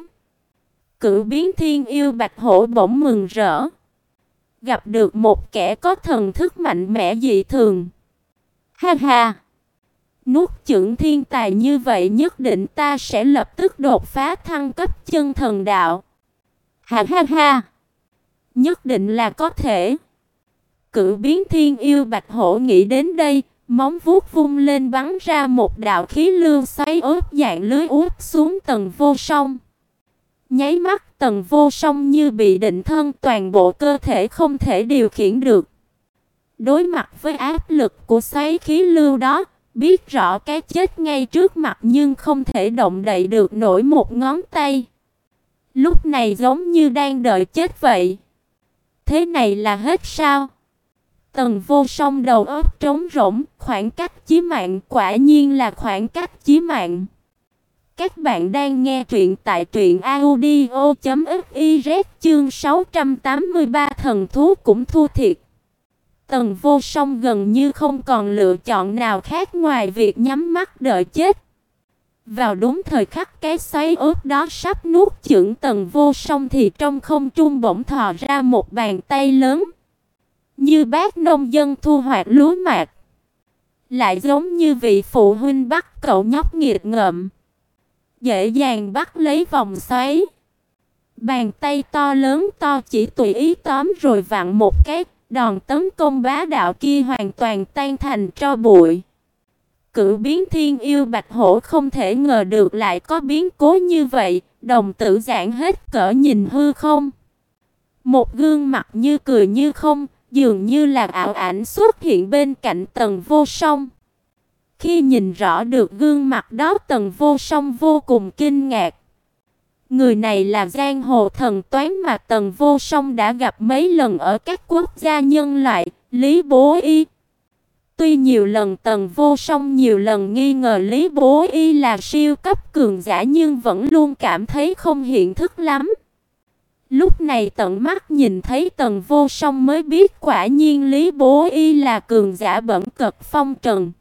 Cửu biến thiên yêu bạch hổ bỗng mừng rỡ. Gặp được một kẻ có thần thức mạnh mẽ dị thường. Ha ha! Nuốt chửng thiên tài như vậy nhất định ta sẽ lập tức đột phá thăng cấp chân thần đạo. Ha ha ha! Nhất định là có thể. Cửu biến thiên yêu bạch hổ nghĩ đến đây, móng vuốt vung lên bắn ra một đạo khí lưu xoáy ốp dạng lưới úp xuống Tần Vô Song. Nháy mắt Tần Vô Song như bị định thân, toàn bộ cơ thể không thể điều khiển được. Đối mặt với áp lực của xoáy khí lưu đó, biết rõ cái chết ngay trước mặt nhưng không thể động đậy được nổi một ngón tay. Lúc này giống như đang đợi chết vậy. Thế này là hết sao? Tần Vô Song đầu óc trống rỗng, khoảng cách chí mạng, quả nhiên là khoảng cách chí mạng. Các bạn đang nghe truyện tại truyện audio chấm fiz chương sáu trăm tám mươi ba thần thú cũng thua thiệt. Tần Vô Song gần như không còn lựa chọn nào khác ngoài việc nhắm mắt đợi chết. Vào đúng thời khắc cái xoáy ướt đó sắp nuốt chửng Tần Vô Song thì trong không trung bỗng thò ra một bàn tay lớn. Như bác nông dân thu hoạch lúa mạch. Lại giống như vị phụ huynh bắt cậu nhóc nghiệt ngợm. Dễ dàng bắt lấy vòng xoáy. Bàn tay to lớn to chỉ tùy ý tóm rồi vặn một cái, đòn tấn công bá đạo kia hoàn toàn tan thành tro bụi. Cửu biến thiên yêu bạch hổ không thể ngờ được lại có biến cố như vậy, đồng tử giãn hết cỡ nhìn hư không. Một gương mặt như cười như không, dường như là ảo ảnh xuất hiện bên cạnh Tần Vô Song. Khi nhìn rõ được gương mặt đó, Tần Vô Song vô cùng kinh ngạc. Người này là giang hồ thần toán mà Tần Vô Song đã gặp mấy lần ở các quốc gia nhân loại, Lý Bố Y. Tuy nhiều lần Tần Vô Song nhiều lần nghi ngờ Lý Bố Y là siêu cấp cường giả nhưng vẫn luôn cảm thấy không hiện thực lắm. Lúc này tận mắt nhìn thấy Tần Vô Song mới biết quả nhiên Lý Bố Y là cường giả bẩn cật phong trần.